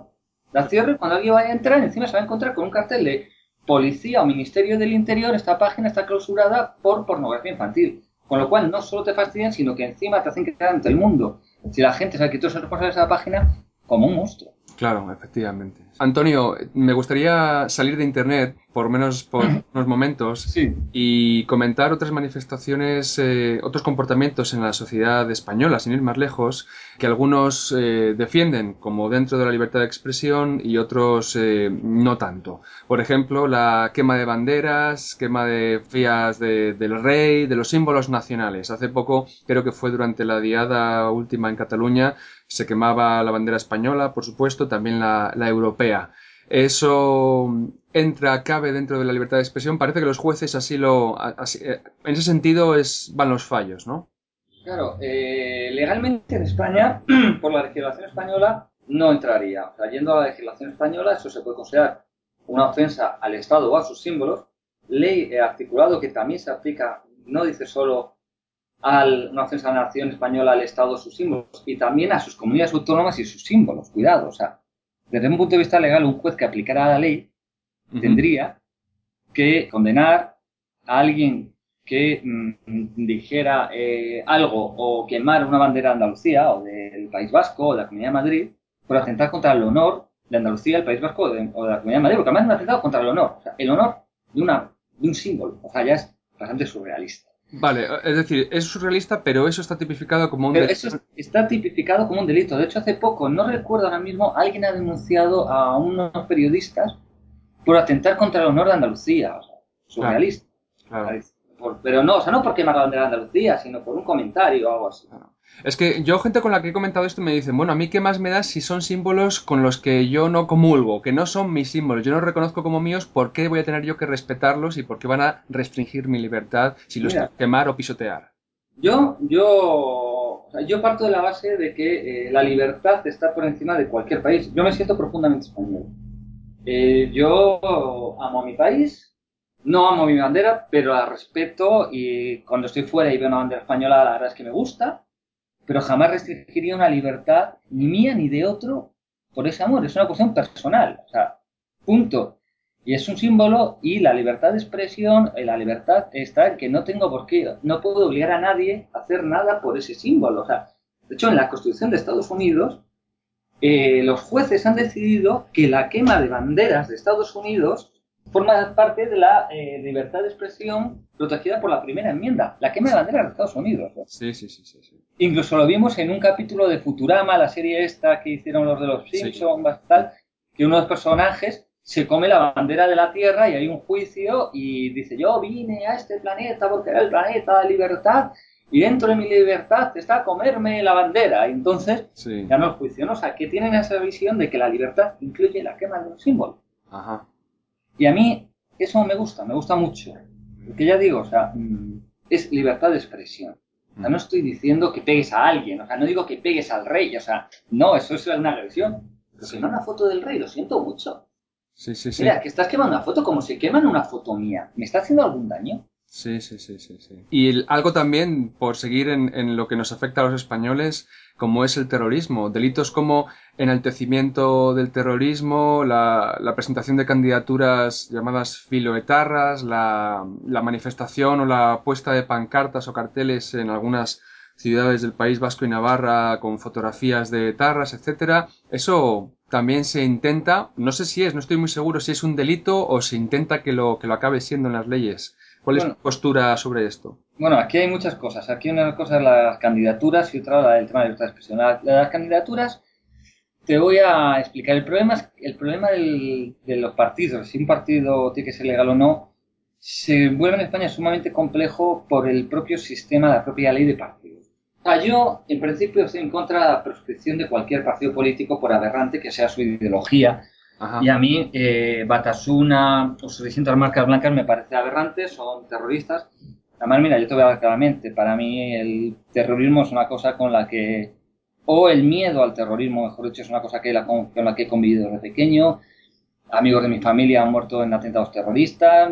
la cierro y cuando alguien vaya a entrar, encima se va a encontrar con un cartel de Policía o Ministerio del Interior, esta página está clausurada por pornografía infantil. Con lo cual no solo te fastidian, sino que encima te hacen quedar ante el mundo. Si la gente sabe que tú eres el responsable de esa página, como un monstruo. Claro, efectivamente. Antonio, me gustaría salir de Internet, por lo menos por unos momentos, Sí. y comentar otras manifestaciones, otros comportamientos en la sociedad española, sin ir más lejos, que algunos defienden como dentro de la libertad de expresión y otros no tanto. Por ejemplo, la quema de banderas, quema de fías del rey, de los símbolos nacionales. Hace poco, creo que fue durante la diada última en Cataluña, se quemaba la bandera española, por supuesto, también la europea. Eso cabe dentro de la libertad de expresión. Parece que los jueces en ese sentido van los fallos, ¿no? Claro, legalmente en España, por la legislación española, no entraría. O sea, yendo a la legislación española, eso se puede considerar una ofensa al Estado o a sus símbolos. Ley articulado que también se aplica, no dice solo una ofensa a la nación española, al Estado, sus símbolos, y también a sus comunidades autónomas y sus símbolos. Cuidado, o sea, desde un punto de vista legal, un juez que aplicara la ley Ujú. tendría que condenar a alguien que dijera algo o quemar una bandera de Andalucía o del País Vasco o de la Comunidad de Madrid por atentar contra el honor de Andalucía, el País Vasco o de la Comunidad de Madrid, porque además es un atentado contra el honor, o sea, el honor de un símbolo, o sea, ya es bastante surrealista. Vale, es decir, es surrealista, pero eso está tipificado como un Pero delito. eso está tipificado como un delito. De hecho, hace poco, no recuerdo ahora mismo, alguien ha denunciado a unos periodistas por atentar contra el honor de Andalucía. O sea, Claro, surrealista. claro. Pero no, o sea, no por quemar la bandera de Andalucía, sino por un comentario o algo así. Claro. Es que yo, gente con la que he comentado esto, me dicen, bueno, a mí qué más me da si son símbolos con los que yo no comulgo, que no son mis símbolos, yo no los reconozco como míos, ¿por qué voy a tener yo que respetarlos y por qué van a restringir mi libertad si los quiero Mira, quemar o pisotear? yo parto de la base de que la libertad está por encima de cualquier país. Yo me siento profundamente español. Yo amo a mi país, no amo mi bandera, pero la respeto y cuando estoy fuera y veo una bandera española, la verdad es que me gusta, pero jamás restringiría una libertad ni mía ni de otro por ese amor. Es una cuestión personal, o sea, punto. Y es un símbolo y la libertad de expresión, la libertad está en que no tengo por qué, no puedo obligar a nadie a hacer nada por ese símbolo. O sea, de hecho, en la Constitución de Estados Unidos, los jueces han decidido que la quema de banderas de Estados Unidos forma parte de la libertad de expresión protegida por la primera enmienda. La quema de banderas de Estados Unidos. Sí, sí, sí, sí, sí. Incluso lo vimos en un capítulo de Futurama, la serie esta que hicieron los de los Sí. Simpsons, tal, que uno de los personajes se come la bandera de la Tierra y hay un juicio y dice, yo vine a este planeta porque era el planeta de libertad y dentro de mi libertad está comerme la bandera. Y entonces, Sí. ya no el juicio, ¿no? O sea, que tienen esa visión de que la libertad incluye la quema de un símbolo. Ajá. Y a mí eso me gusta mucho. Porque ya digo, o sea, es libertad de expresión. O sea, no estoy diciendo que pegues a alguien, o sea, no digo que pegues al rey, o sea, no, eso es una agresión. Pero Sí. que no una foto del rey, lo siento mucho. Sí, sí, sí. Mira, que estás quemando una foto como si queman una foto mía. ¿Me está haciendo algún daño? Sí, sí, sí, sí, sí. Y algo también, por seguir en lo que nos afecta a los españoles, como es el terrorismo. Delitos como enaltecimiento del terrorismo, la presentación de candidaturas llamadas filoetarras, la manifestación o la puesta de pancartas o carteles en algunas ciudades del País Vasco y Navarra con fotografías de etarras, etcétera. Eso también se intenta, no sé si es, no estoy muy seguro si es un delito o se intenta que lo acabe siendo en las leyes. ¿Cuál es tu Bueno, postura sobre esto? bueno, aquí hay muchas cosas. Aquí una cosa es las candidaturas y otra la del tema de libertad de expresión. Las candidaturas te voy a explicar. El problema es el problema de los partidos. Si un partido tiene que ser legal o no, se vuelve en España sumamente complejo por el propio sistema, la propia ley de partidos. O sea, yo, en principio, estoy en contra de la proscripción de cualquier partido político, por aberrante que sea su ideología. Y Ajá, a mí, Batasuna o sus distintas marcas blancas me parece aberrantes, son terroristas. Además, mira, yo te voy a hablar claramente. Para mí, el terrorismo es una cosa con la que o el miedo al terrorismo, mejor dicho, es una cosa con la que he convivido desde pequeño. Amigos de mi familia han muerto en atentados terroristas.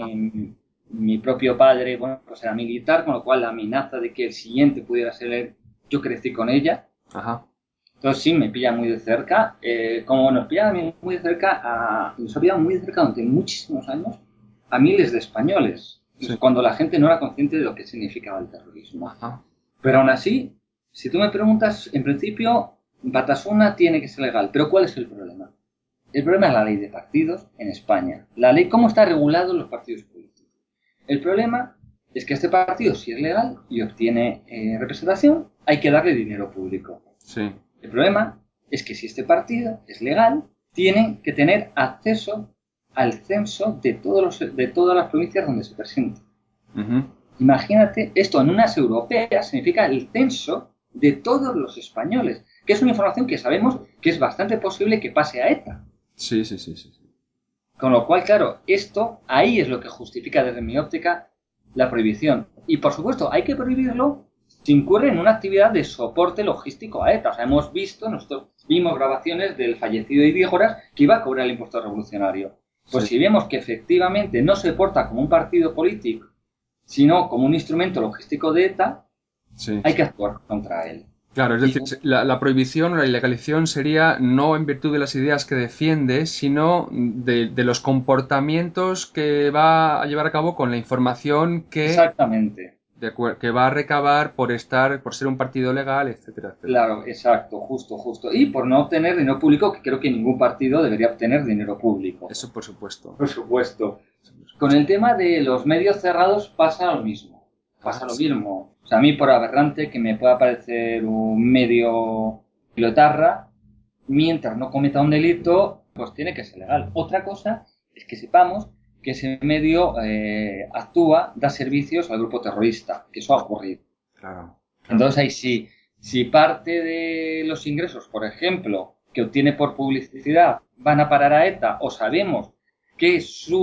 Mi propio padre, bueno, pues era militar, con lo cual la amenaza de que el siguiente pudiera ser él, yo crecí con ella. ajá, Entonces sí, me pilla muy de cerca. Como nos pilla muy de cerca, nos ha pillado muy de cerca durante muchísimos años a miles de españoles, sí, cuando la gente no era consciente de lo que significaba el terrorismo. ajá, Pero aún así, si tú me preguntas, en principio, Batasuna tiene que ser legal. Pero ¿cuál es el problema? El problema es la ley de partidos en España. La ley, cómo está regulado los partidos políticos. El problema es que este partido, si es legal y obtiene representación, hay que darle dinero público. sí, El problema es que si este partido es legal, tiene que tener acceso al censo de todas las provincias donde se presenta. ujú, Imagínate, esto en unas europeas significa el censo de todos los españoles, que es una información que sabemos que es bastante posible que pase a ETA. sí, sí, sí, sí, sí. Con lo cual, claro, esto ahí es lo que justifica desde mi óptica la prohibición. Y por supuesto, hay que prohibirlo si incurre en una actividad de soporte logístico a ETA. O sea, hemos visto, nosotros vimos grabaciones del fallecido Idígoras que iba a cobrar el impuesto revolucionario. Pues Sí, si vemos que efectivamente no se porta como un partido político, sino como un instrumento logístico de ETA, sí. hay que actuar contra él. Claro, es Y decir, la prohibición o la ilegalización sería no en virtud de las ideas que defiende, sino de los comportamientos que va a llevar a cabo con la información exactamente, que va a recabar por estar, por ser un partido legal, etcétera, etcétera. claro, exacto, justo, justo. Y por no obtener dinero público, que creo que ningún partido debería obtener dinero público. Eso por supuesto. Por supuesto. Eso por Con supuesto. el tema de los medios cerrados pasa lo mismo. Ah, Pasa lo sí. mismo. O sea, a mí por aberrante que me pueda parecer un medio pilotarra, mientras no cometa un delito, pues tiene que ser legal. Otra cosa es que sepamos que ese medio actúa, da servicios al grupo terrorista, que eso ha ocurrido. Claro, claro. Entonces ahí sí, si parte de los ingresos, por ejemplo, que obtiene por publicidad van a parar a ETA o sabemos que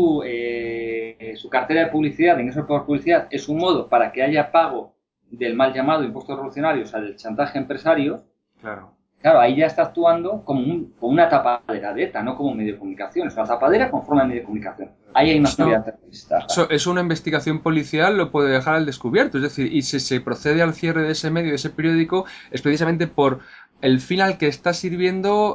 su cartera de publicidad, de ingresos por publicidad, es un modo para que haya pago del mal llamado impuesto revolucionario, o sea, del chantaje a empresarios, Claro. claro, ahí ya está actuando como una tapadera de ETA, no como un medio de comunicación, es una tapadera con forma de medio de comunicación. Ahí hay una Eso, actividad terrorista. eso una investigación policial lo puede dejar al descubierto. Es decir, y si se procede al cierre de ese medio, de ese periódico, es precisamente el fin al que está sirviendo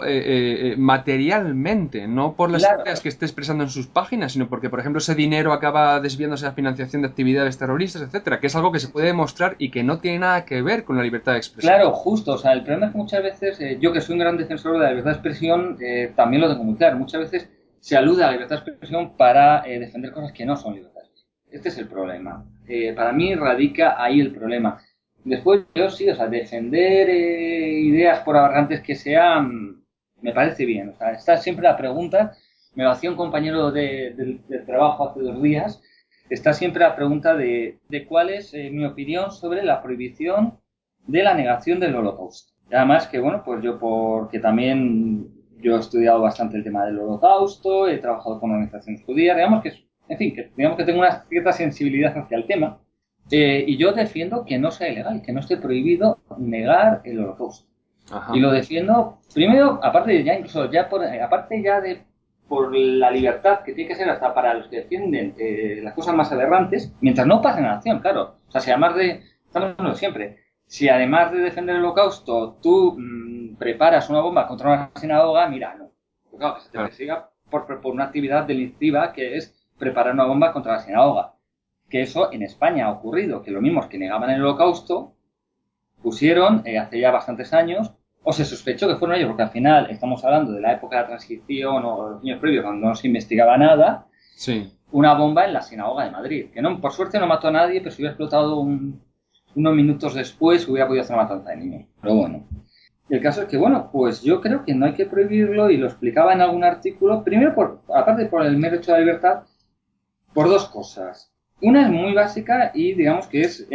materialmente, no por las Claro, ideas que esté expresando en sus páginas, sino porque, por ejemplo, ese dinero acaba desviándose a financiación de actividades terroristas, etcétera, que es algo que se puede demostrar y que no tiene nada que ver con la libertad de expresión. claro, justo. O sea, el problema es que muchas veces, yo que soy un gran defensor de la libertad de expresión, también lo tengo muy claro. Muchas veces se alude a la libertad de expresión para defender cosas que no son libertad de expresión. Este es el problema. Para mí radica ahí el problema. Después, yo sí, o sea, defender ideas por aberrantes que sean, me parece bien. O sea, está siempre la pregunta, me lo hacía un compañero del trabajo hace 2 días, está siempre la pregunta de cuál es mi opinión sobre la prohibición de la negación del Holocausto. Y además que, bueno, pues yo porque también yo he estudiado bastante el tema del Holocausto, he trabajado con organizaciones judías, digamos que, en fin, que digamos que tengo una cierta sensibilidad hacia el tema. Y yo defiendo que no sea ilegal, que no esté prohibido negar el Holocausto. Y Ajá. lo defiendo, primero, aparte de ya, incluso ya por, aparte ya de por la libertad que tiene que ser hasta para los que defienden las cosas más aberrantes, mientras no pasen a la acción, claro. O sea, si además de, estamos hablando siempre, si además de defender el holocausto tú preparas una bomba contra una sinagoga, mira, no. Porque, claro, que se te Claro. persiga por una actividad delictiva que es preparar una bomba contra la sinagoga. Que eso en España ha ocurrido, que lo mismos que negaban el holocausto, pusieron hace ya bastantes años, o se sospechó que fueron ellos, porque al final estamos hablando de la época de la transición o los años previos, cuando no se investigaba nada, Sí. una bomba en la sinagoga de Madrid, que no, por suerte no mató a nadie, pero si hubiera explotado unos minutos después hubiera podido hacer una matanza de niños. Pero bueno. Y el caso es que, bueno, pues yo creo que no hay que prohibirlo y lo explicaba en algún artículo, primero, aparte por el mero hecho de la libertad, por dos cosas. Una es muy básica y digamos que es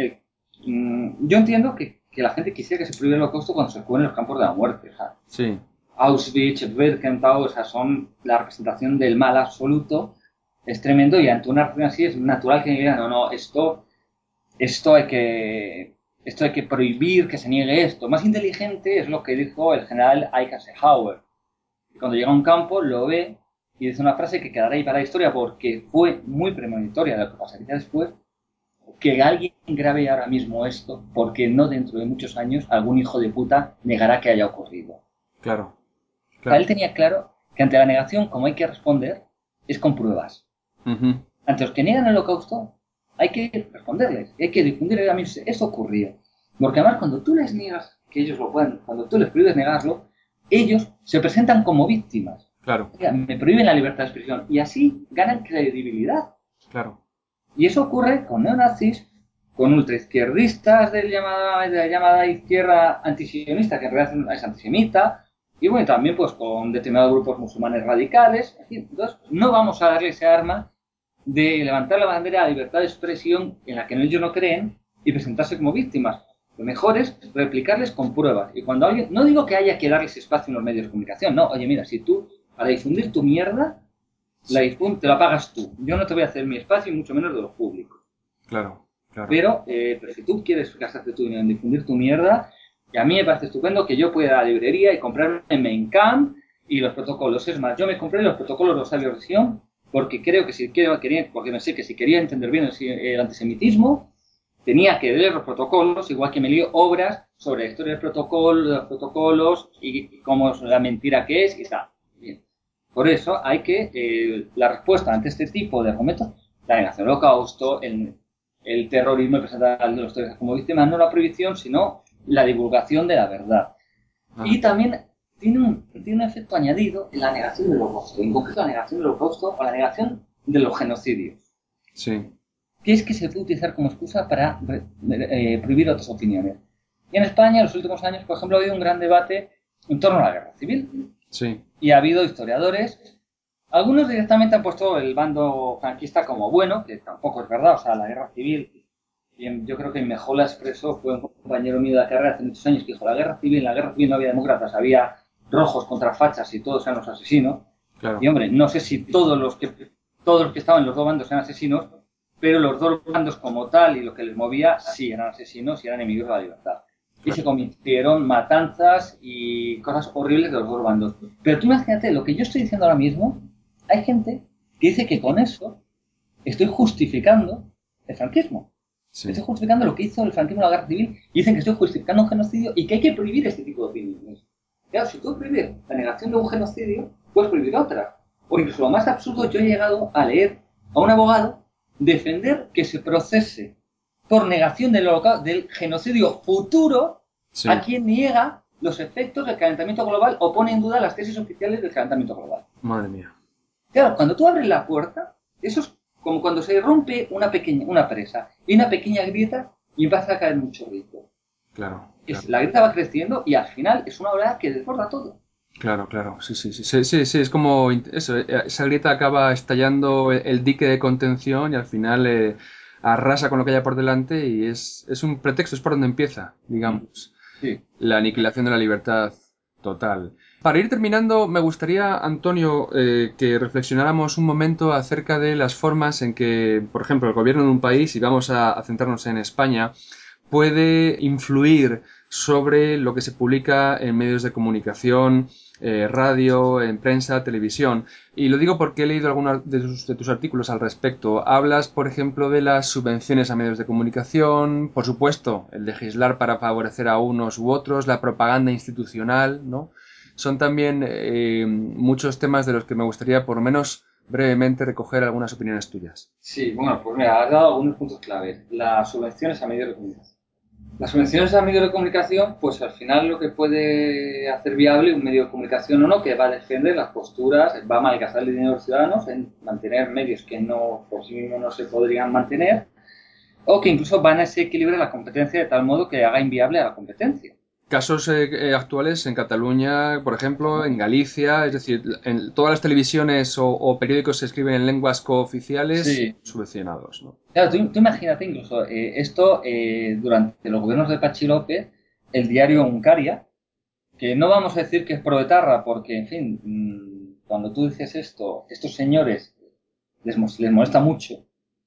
yo entiendo que la gente quisiera que se prohíba el holocausto cuando se juega en los campos de la muerte. O sea, Sí. Auschwitz, Birkenau, o sea, son la representación del mal absoluto. Es tremendo y ante una reacción así es natural que digan, no, no, esto hay que, esto hay que prohibir que se niegue esto. Más inteligente es lo que dijo el general Eisenhower. Cuando llega a un campo, lo ve y dice una frase que quedará ahí para la historia porque fue muy premonitoria de lo que pasaría después. Que alguien grabe ahora mismo esto, porque no dentro de muchos años algún hijo de puta negará que haya ocurrido. Claro. O sea, Claro. él tenía claro que ante la negación, como hay que responder, es con pruebas. Ujú. Ante los que niegan el holocausto, hay que responderles, hay que difundir, eso ocurrió. Porque además cuando tú les niegas que ellos lo puedan, cuando tú les prohíbes negarlo, ellos se presentan como víctimas. Claro. Oiga, me prohíben la libertad de expresión y así ganan credibilidad. Claro. Y eso ocurre con neonazis, con ultraizquierdistas de la llamada izquierda antisionista, que en realidad es antisemita, y bueno, también pues con determinados grupos musulmanes radicales. Entonces, no vamos a darle ese arma de levantar la bandera de la libertad de expresión en la que ellos no creen y presentarse como víctimas. Lo mejor es replicarles con pruebas. Y cuando alguien, no digo que haya que darles espacio en los medios de comunicación, no, oye, mira, si tú, para difundir tu mierda, la te la pagas tú. Yo no te voy a hacer mi espacio y mucho menos de los públicos. Claro. Claro. Pero si tú quieres gastarte tu dinero en difundir tu mierda, y a mí me parece estupendo que yo pueda ir a la librería y comprarme Mein Kampf y los protocolos. Es más, yo me compré los protocolos de Rosario de Sion porque creo que si quería, porque me sé que si quería entender bien el antisemitismo, tenía que leer los protocolos, igual que me lío obras sobre la historia del protocolo, de los protocolos y cómo es la mentira que es y tal. Bien. Por eso hay que, la respuesta ante este tipo de argumentos, la negación del holocausto, el terrorismo y presentar a los terroristas como víctimas, no la prohibición, sino la divulgación de la verdad. Ah, Y también tiene un efecto añadido en la negación del holocausto, en concreto la negación del holocausto o la negación de los genocidios, sí. que es que se puede utilizar como excusa para prohibir otras opiniones. Y en España, en los últimos años, por ejemplo, ha habido un gran debate en torno a la guerra civil. Sí. Y ha habido historiadores, algunos directamente han puesto el bando franquista como bueno, que tampoco es verdad, o sea, la guerra civil, y yo creo que mejor la expresó, fue un compañero mío de la carrera hace muchos años que dijo, en la guerra civil no había demócratas, había rojos contra fachas y todos eran los asesinos. Y Claro. hombre, no sé si todos los que estaban en los dos bandos eran asesinos, pero los dos bandos como tal y lo que les movía sí eran asesinos y eran enemigos de la libertad. Y se Claro. cometieron matanzas y cosas horribles de los dos bandos. Pero tú imagínate, lo que yo estoy diciendo ahora mismo, hay gente que dice que con eso estoy justificando el franquismo. Sí. Estoy justificando lo que hizo el franquismo en la guerra civil y dicen que estoy justificando un genocidio y que hay que prohibir este tipo de opiniones. Claro, si tú prohíbes la negación de un genocidio, puedes prohibir otra. O incluso lo más absurdo, yo he llegado a leer a un abogado defender que se procese por negación del genocidio futuro Sí, a quien niega los efectos del calentamiento global o pone en duda las tesis oficiales del calentamiento global. madre mía. Claro, cuando tú abres la puerta, eso es como cuando se rompe una presa y una pequeña grieta y empieza a caer un chorrito. Claro, claro. La grieta va creciendo y al final es una oleada que desborda todo. Claro, claro, sí, sí, sí, sí, sí, sí, es como eso, esa grieta acaba estallando el dique de contención y al final arrasa con lo que haya por delante y es un pretexto, es por donde empieza, digamos, Sí. la aniquilación de la libertad total. Para ir terminando, me gustaría, Antonio, que reflexionáramos un momento acerca de las formas en que, por ejemplo, el gobierno de un país, y vamos a centrarnos en España, puede influir sobre lo que se publica en medios de comunicación, radio, en prensa, televisión. Y lo digo porque he leído algunos de tus artículos al respecto. Hablas, por ejemplo, de las subvenciones a medios de comunicación, por supuesto, el legislar para favorecer a unos u otros, la propaganda institucional, ¿no? Son también muchos temas de los que me gustaría, por lo menos brevemente, recoger algunas opiniones tuyas. Sí, bueno, pues mira, has dado algunos puntos claves. Las subvenciones a medios de comunicación. Las subvenciones a medios de comunicación, pues al final lo que puede hacer viable un medio de comunicación o no, que va a defender las posturas, va a malgastar el dinero de los ciudadanos en mantener medios que no por sí mismos no se podrían mantener, o que incluso van a desequilibrar la competencia de tal modo que haga inviable a la competencia. Casos actuales en Cataluña, por ejemplo, en Galicia, es decir, en todas las televisiones o periódicos se escriben en lenguas cooficiales Sí, subvencionados, ¿no? claro, tú imagínate incluso esto durante los gobiernos de Pachi López, el diario Uncaria, que no vamos a decir que es proetarra, porque, en fin, cuando tú dices esto, estos señores les molesta mucho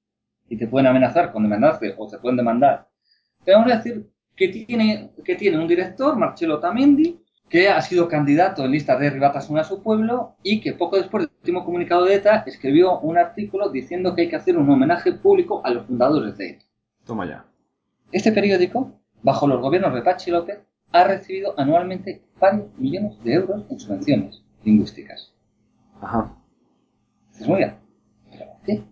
y te pueden amenazar con demandarte o te pueden demandar. Te vamos a decir que tiene un director, Marcelo Tamendi, que ha sido candidato en listas de Ribatasuna a su pueblo y que poco después del último comunicado de ETA escribió un artículo diciendo que hay que hacer un homenaje público a los fundadores de ETA. Toma ya. Este periódico, bajo los gobiernos de Pachi López, ha recibido anualmente varios millones de euros en subvenciones lingüísticas. Ajá. Dices, muy bien, ¿pero por qué?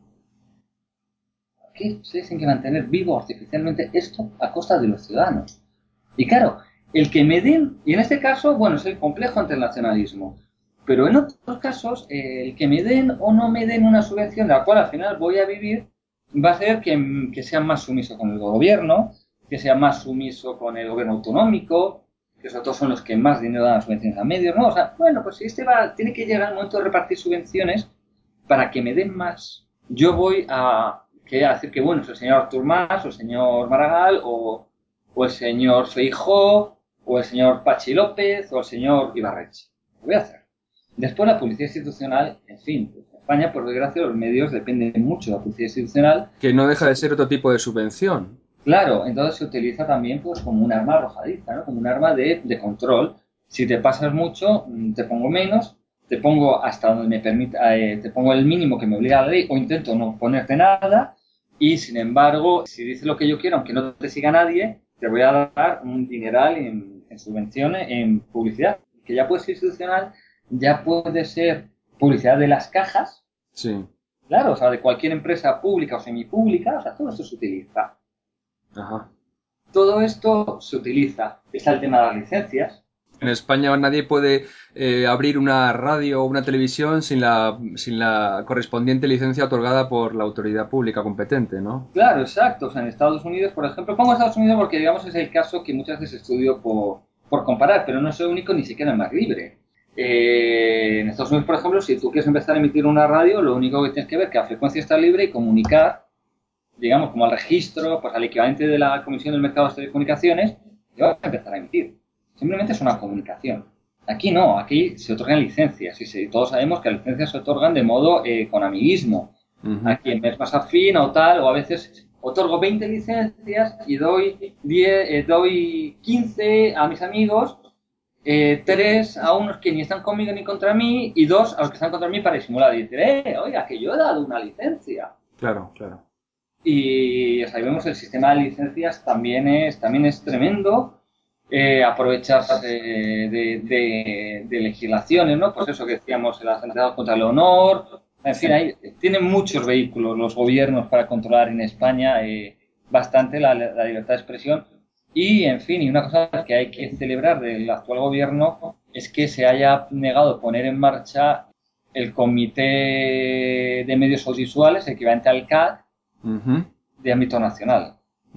¿Por qué se tienen que mantener vivo artificialmente esto a costa de los ciudadanos? Y claro, el que me den, y en este caso, bueno, es el complejo ante el nacionalismo, pero en otros casos, el que me den o no me den una subvención de la cual al final voy a vivir, va a hacer que sea más sumiso con el gobierno, que sea más sumiso con el gobierno autonómico, que sobre todo son los que más dinero dan a subvenciones a medios, ¿no? O sea, bueno, pues si tiene que llegar el momento de repartir subvenciones para que me den más. Yo voy a decir que, bueno, es el señor Artur Mas, o el señor Maragall, o el señor Feijóo, o el señor Pachi López, o el señor Ibarretxe. Lo voy a hacer. Después la publicidad institucional, en fin, en España, por desgracia, los medios dependen mucho de la publicidad institucional. Que no deja de ser otro tipo de subvención. Claro, entonces se utiliza también pues como un arma arrojadiza, ¿no? Como un arma de control. Si te pasas mucho, te pongo menos, te pongo hasta donde me permita, te pongo el mínimo que me obliga la ley o intento no ponerte nada y sin embargo, si dices lo que yo quiero, aunque no te siga nadie, te voy a dar un dineral en subvenciones, en publicidad, que ya puede ser institucional, ya puede ser publicidad de las cajas, Sí. claro, o sea, de cualquier empresa pública o semipública, o sea, todo esto se utiliza. Ajá. Todo esto se utiliza. Está el tema de las licencias. En España nadie puede abrir una radio o una televisión sin la correspondiente licencia otorgada por la autoridad pública competente, ¿no? Claro, exacto. O sea, en Estados Unidos, por ejemplo, pongo Estados Unidos porque, digamos, es el caso que muchas veces estudio por comparar, pero no es el único ni siquiera el más libre. En Estados Unidos, por ejemplo, si tú quieres empezar a emitir una radio, lo único que tienes que ver es que la frecuencia está libre y comunicar, digamos, como al registro, pues al equivalente de la Comisión del Mercado de las Telecomunicaciones, y vas a empezar a emitir. Simplemente es una comunicación. Aquí no, aquí se otorgan licencias y todos sabemos que las licencias se otorgan de modo con amiguismo. Ujú. A quien me es más afín o tal, o a veces otorgo 20 licencias y doy 10, doy 15 a mis amigos, 3 a unos que ni están conmigo ni contra mí y 2 a los que están contra mí para disimular y decir, oiga, que yo he dado una licencia. Claro, claro. Y o sea, vemos el sistema de licencias también es tremendo aprovecharse de legislaciones, ¿no? Pues eso que decíamos, el atentado contra el honor, en fin, tienen muchos vehículos los gobiernos para controlar en España bastante la libertad de expresión y, en fin, y una cosa que hay que celebrar del actual gobierno es que se haya negado a poner en marcha el Comité de Medios Audiovisuales, equivalente al CAD, de ámbito nacional.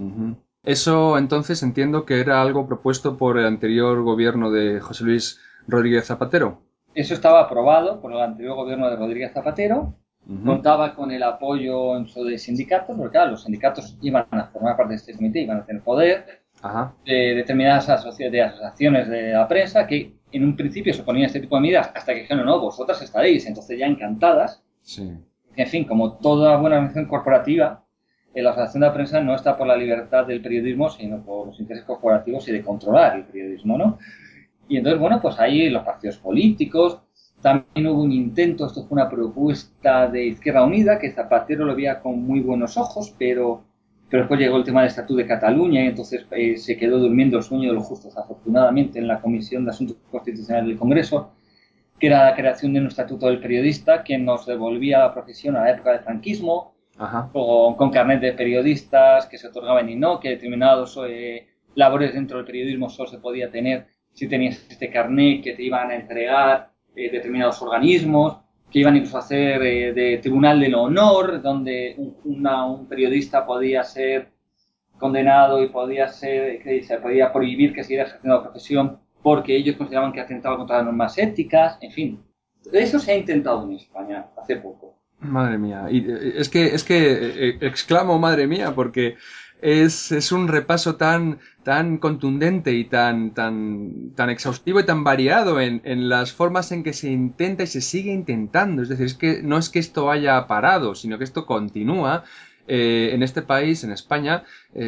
Eso entonces entiendo que era algo propuesto por el anterior gobierno de José Luis Rodríguez Zapatero. Eso estaba aprobado por el anterior gobierno de Rodríguez Zapatero, contaba con el apoyo de sindicatos, porque claro, los sindicatos iban a formar parte de este comité, iban a tener poder, de determinadas asociaciones de la prensa que en un principio se oponían a este tipo de medidas hasta que dijeron, no, vosotras estaréis, entonces ya encantadas. Sí. En fin, como toda buena organización corporativa, la asociación de la prensa no está por la libertad del periodismo, sino por los intereses corporativos y de controlar el periodismo, ¿no? Y entonces, bueno, pues ahí los partidos políticos, también hubo un intento, esto fue una propuesta de Izquierda Unida, que Zapatero lo veía con muy buenos ojos, pero después llegó el tema del Estatuto de Cataluña y entonces se quedó durmiendo el sueño de los justos, afortunadamente, en la Comisión de Asuntos Constitucionales del Congreso, que era la creación de un Estatuto del Periodista que nos devolvía la profesión a la época del franquismo, con carnet de periodistas que se otorgaban y no, que determinados labores dentro del periodismo solo se podía tener si tenías este carnet que te iban a entregar determinados organismos, que iban incluso a hacer de tribunal del honor, donde un periodista podía ser condenado y podía ser, que se podía prohibir que siguiera ejerciendo la profesión porque ellos consideraban que atentaba contra las normas éticas, en fin. Eso se ha intentado en España hace poco. Madre mía. Y es que exclamo madre mía porque es un repaso tan contundente y tan exhaustivo y tan variado en las formas en que se intenta y se sigue intentando. Es decir, es que no es que esto haya parado, sino que esto continúa en este país, en España,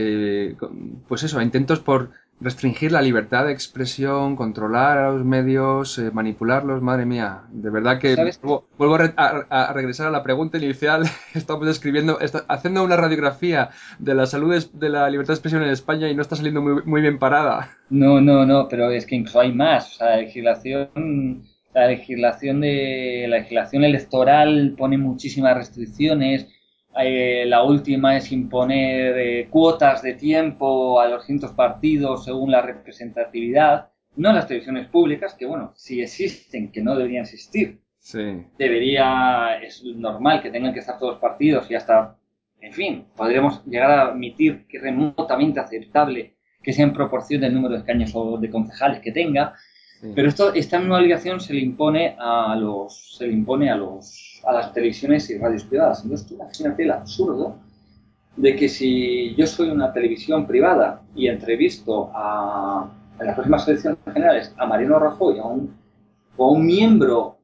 pues eso, intentos por restringir la libertad de expresión, controlar a los medios, manipularlos, madre mía. De verdad que ¿Sabes? vuelvo a regresar a la pregunta inicial. Estamos haciendo una radiografía de la salud de la libertad de expresión en España y no está saliendo muy bien parada. No, pero es que incluso hay más. O sea, la legislación electoral pone muchísimas restricciones. La última es imponer cuotas de tiempo a los distintos partidos según la representatividad, no en las televisiones públicas, que bueno, si existen, que no deberían existir. Sí. Es normal que tengan que estar todos los partidos y hasta, en fin, podríamos llegar a admitir que es remotamente aceptable que sea en proporción del número de escaños o de concejales que tenga, sí. Pero esta misma obligación se le impone a las televisiones y radios privadas. Entonces, tú imagínate el absurdo de que si yo soy una televisión privada y entrevisto en las próximas elecciones generales a Mariano Rajoy o a un miembro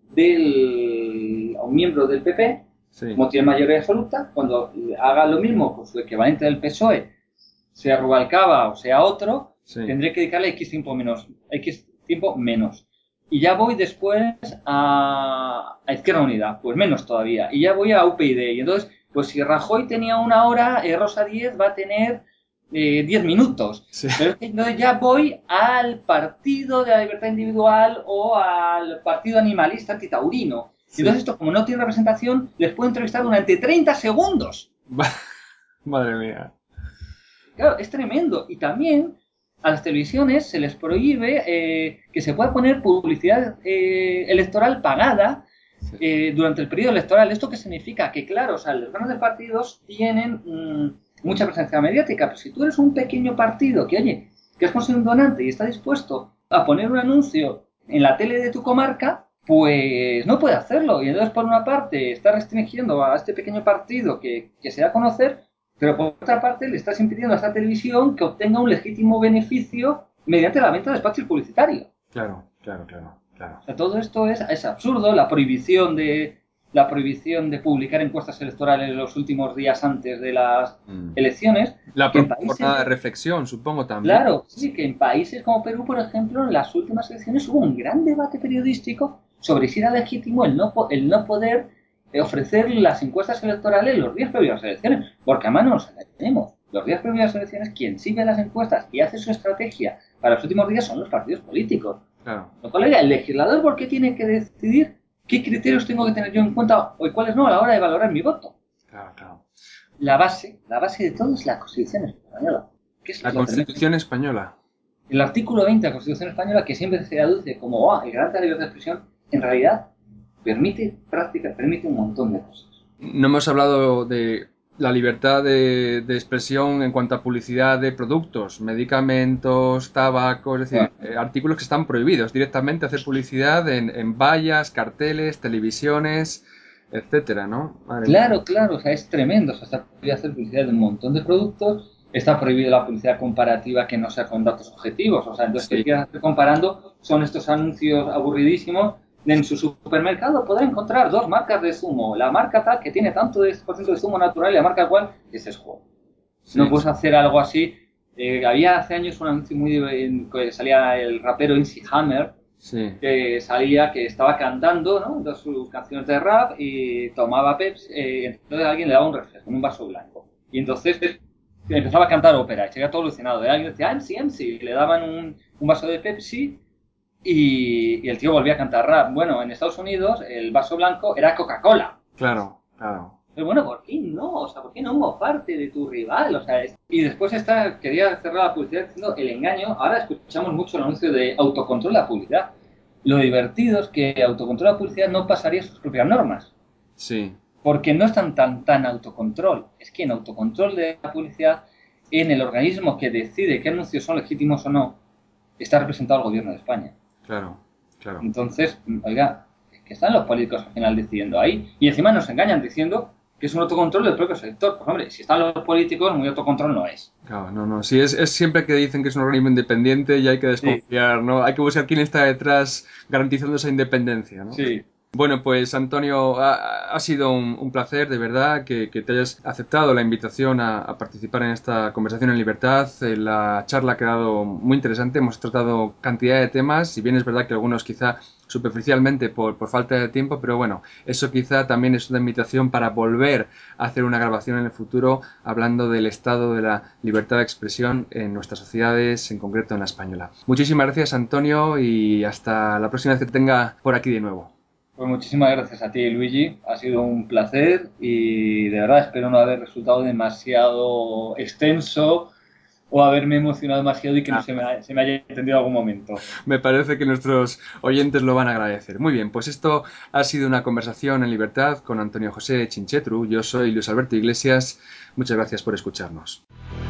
del PP, sí. Como tiene mayoría absoluta, cuando haga lo mismo con su equivalente del PSOE, sea Rubalcaba o sea otro, sí. Tendré que dedicarle X tiempo menos. Y ya voy después a Izquierda Unida, pues menos todavía. Y ya voy a UPyD. Y entonces, pues si Rajoy tenía 1 hora, Rosa Díez va a tener 10 minutos. Sí. Pero es que entonces ya voy al Partido de la Libertad Individual o al Partido Animalista Antitaurino. Sí. Entonces esto, como no tiene representación, les puedo entrevistar durante 30 segundos. Madre mía. Claro, es tremendo. Y también a las televisiones se les prohíbe que se pueda poner publicidad electoral pagada durante el periodo electoral. ¿Esto qué significa? Que claro, o sea, los grandes partidos tienen mucha presencia mediática, pero si tú eres un pequeño partido que, oye, que has conseguido un donante y está dispuesto a poner un anuncio en la tele de tu comarca, pues no puede hacerlo. Y entonces, por una parte, está restringiendo a este pequeño partido que se da a conocer, pero por otra parte le estás impidiendo a esta televisión que obtenga un legítimo beneficio mediante la venta de espacios publicitarios. Claro. O sea, todo esto es absurdo, la prohibición de publicar encuestas electorales los últimos días antes de las elecciones. La propuesta de reflexión, supongo, también. Claro, sí, que en países como Perú, por ejemplo, en las últimas elecciones hubo un gran debate periodístico sobre si era legítimo el no poder ofrecer las encuestas electorales los días previos a las elecciones, porque a mano nos tenemos. Los días previos a las elecciones, quien sigue las encuestas y hace su estrategia para los últimos días son los partidos políticos. Claro. Lo cual, el legislador, ¿por qué tiene que decidir qué criterios tengo que tener yo en cuenta o cuáles no a la hora de valorar mi voto? Claro, claro. La base de todo es la Constitución española. ¿Qué es La lo Constitución española. El artículo 20 de la Constitución española, que siempre se aduce como el garante de la libertad de expresión, en realidad permite un montón de cosas. No hemos hablado de la libertad de expresión en cuanto a publicidad de productos, medicamentos, tabaco, es decir, artículos que están prohibidos directamente hacer publicidad en vallas, carteles, televisiones, etcétera, ¿no? Madre mía. Claro, o sea, es tremendo. O sea, está prohibido hacer publicidad de un montón de productos, está prohibido la publicidad comparativa que no sea con datos objetivos. O sea, entonces, Sí, ¿qué quieres hacer comparando? Son estos anuncios aburridísimos. En su supermercado podrá encontrar 2 marcas de zumo. La marca tal que tiene tanto de por ciento de zumo natural y la marca cual ese es juego. No sí, puedes hacer algo así. Había hace años un anuncio que salía el rapero MC Hammer, sí. que salía, que estaba cantando, ¿no? Sus canciones de rap y tomaba Pepsi, entonces alguien le daba un refresco en un vaso blanco. Y entonces empezaba a cantar ópera, y se veía todo alucinado. Y alguien decía, MC, y le daban un vaso de Pepsi y el tío volvía a cantar rap. Bueno, en Estados Unidos el vaso blanco era Coca-Cola. Claro, claro. Pero bueno, ¿por qué no? O sea, ¿por qué no mofarte de tu rival? O sea, y después quería cerrar la publicidad diciendo el engaño. Ahora escuchamos mucho el anuncio de autocontrol de la publicidad. Lo divertido es que autocontrol de la publicidad no pasaría sus propias normas. Sí, Porque no están tan autocontrol. Es que en autocontrol de la publicidad, en el organismo que decide qué anuncios son legítimos o no, está representado el gobierno de España. claro, claro. Entonces, oiga, es que están los políticos al final decidiendo ahí. Y encima nos engañan diciendo que es un autocontrol del propio sector. Pues hombre, si están los políticos, muy autocontrol no es. Claro, no, no. Sí, es siempre que dicen que es un organismo independiente y hay que Sí, desconfiar, ¿no? Hay que buscar quién está detrás garantizando esa independencia, ¿no? sí. Bueno, pues Antonio, ha sido un placer, de verdad, que te hayas aceptado la invitación a participar en esta conversación en libertad. La charla ha quedado muy interesante, hemos tratado cantidad de temas, si bien es verdad que algunos quizá superficialmente por falta de tiempo, pero bueno, eso quizá también es una invitación para volver a hacer una grabación en el futuro hablando del estado de la libertad de expresión en nuestras sociedades, en concreto en la española. Muchísimas gracias, Antonio, y hasta la próxima vez que te tenga por aquí de nuevo. Pues muchísimas gracias a ti, Luigi. Ha sido un placer y de verdad espero no haber resultado demasiado extenso o haberme emocionado demasiado y que no se me haya entendido en algún momento. Me parece que nuestros oyentes lo van a agradecer. Muy bien, pues esto ha sido una conversación en libertad con Antonio José Chinchetru. Yo soy Luis Alberto Iglesias. Muchas gracias por escucharnos.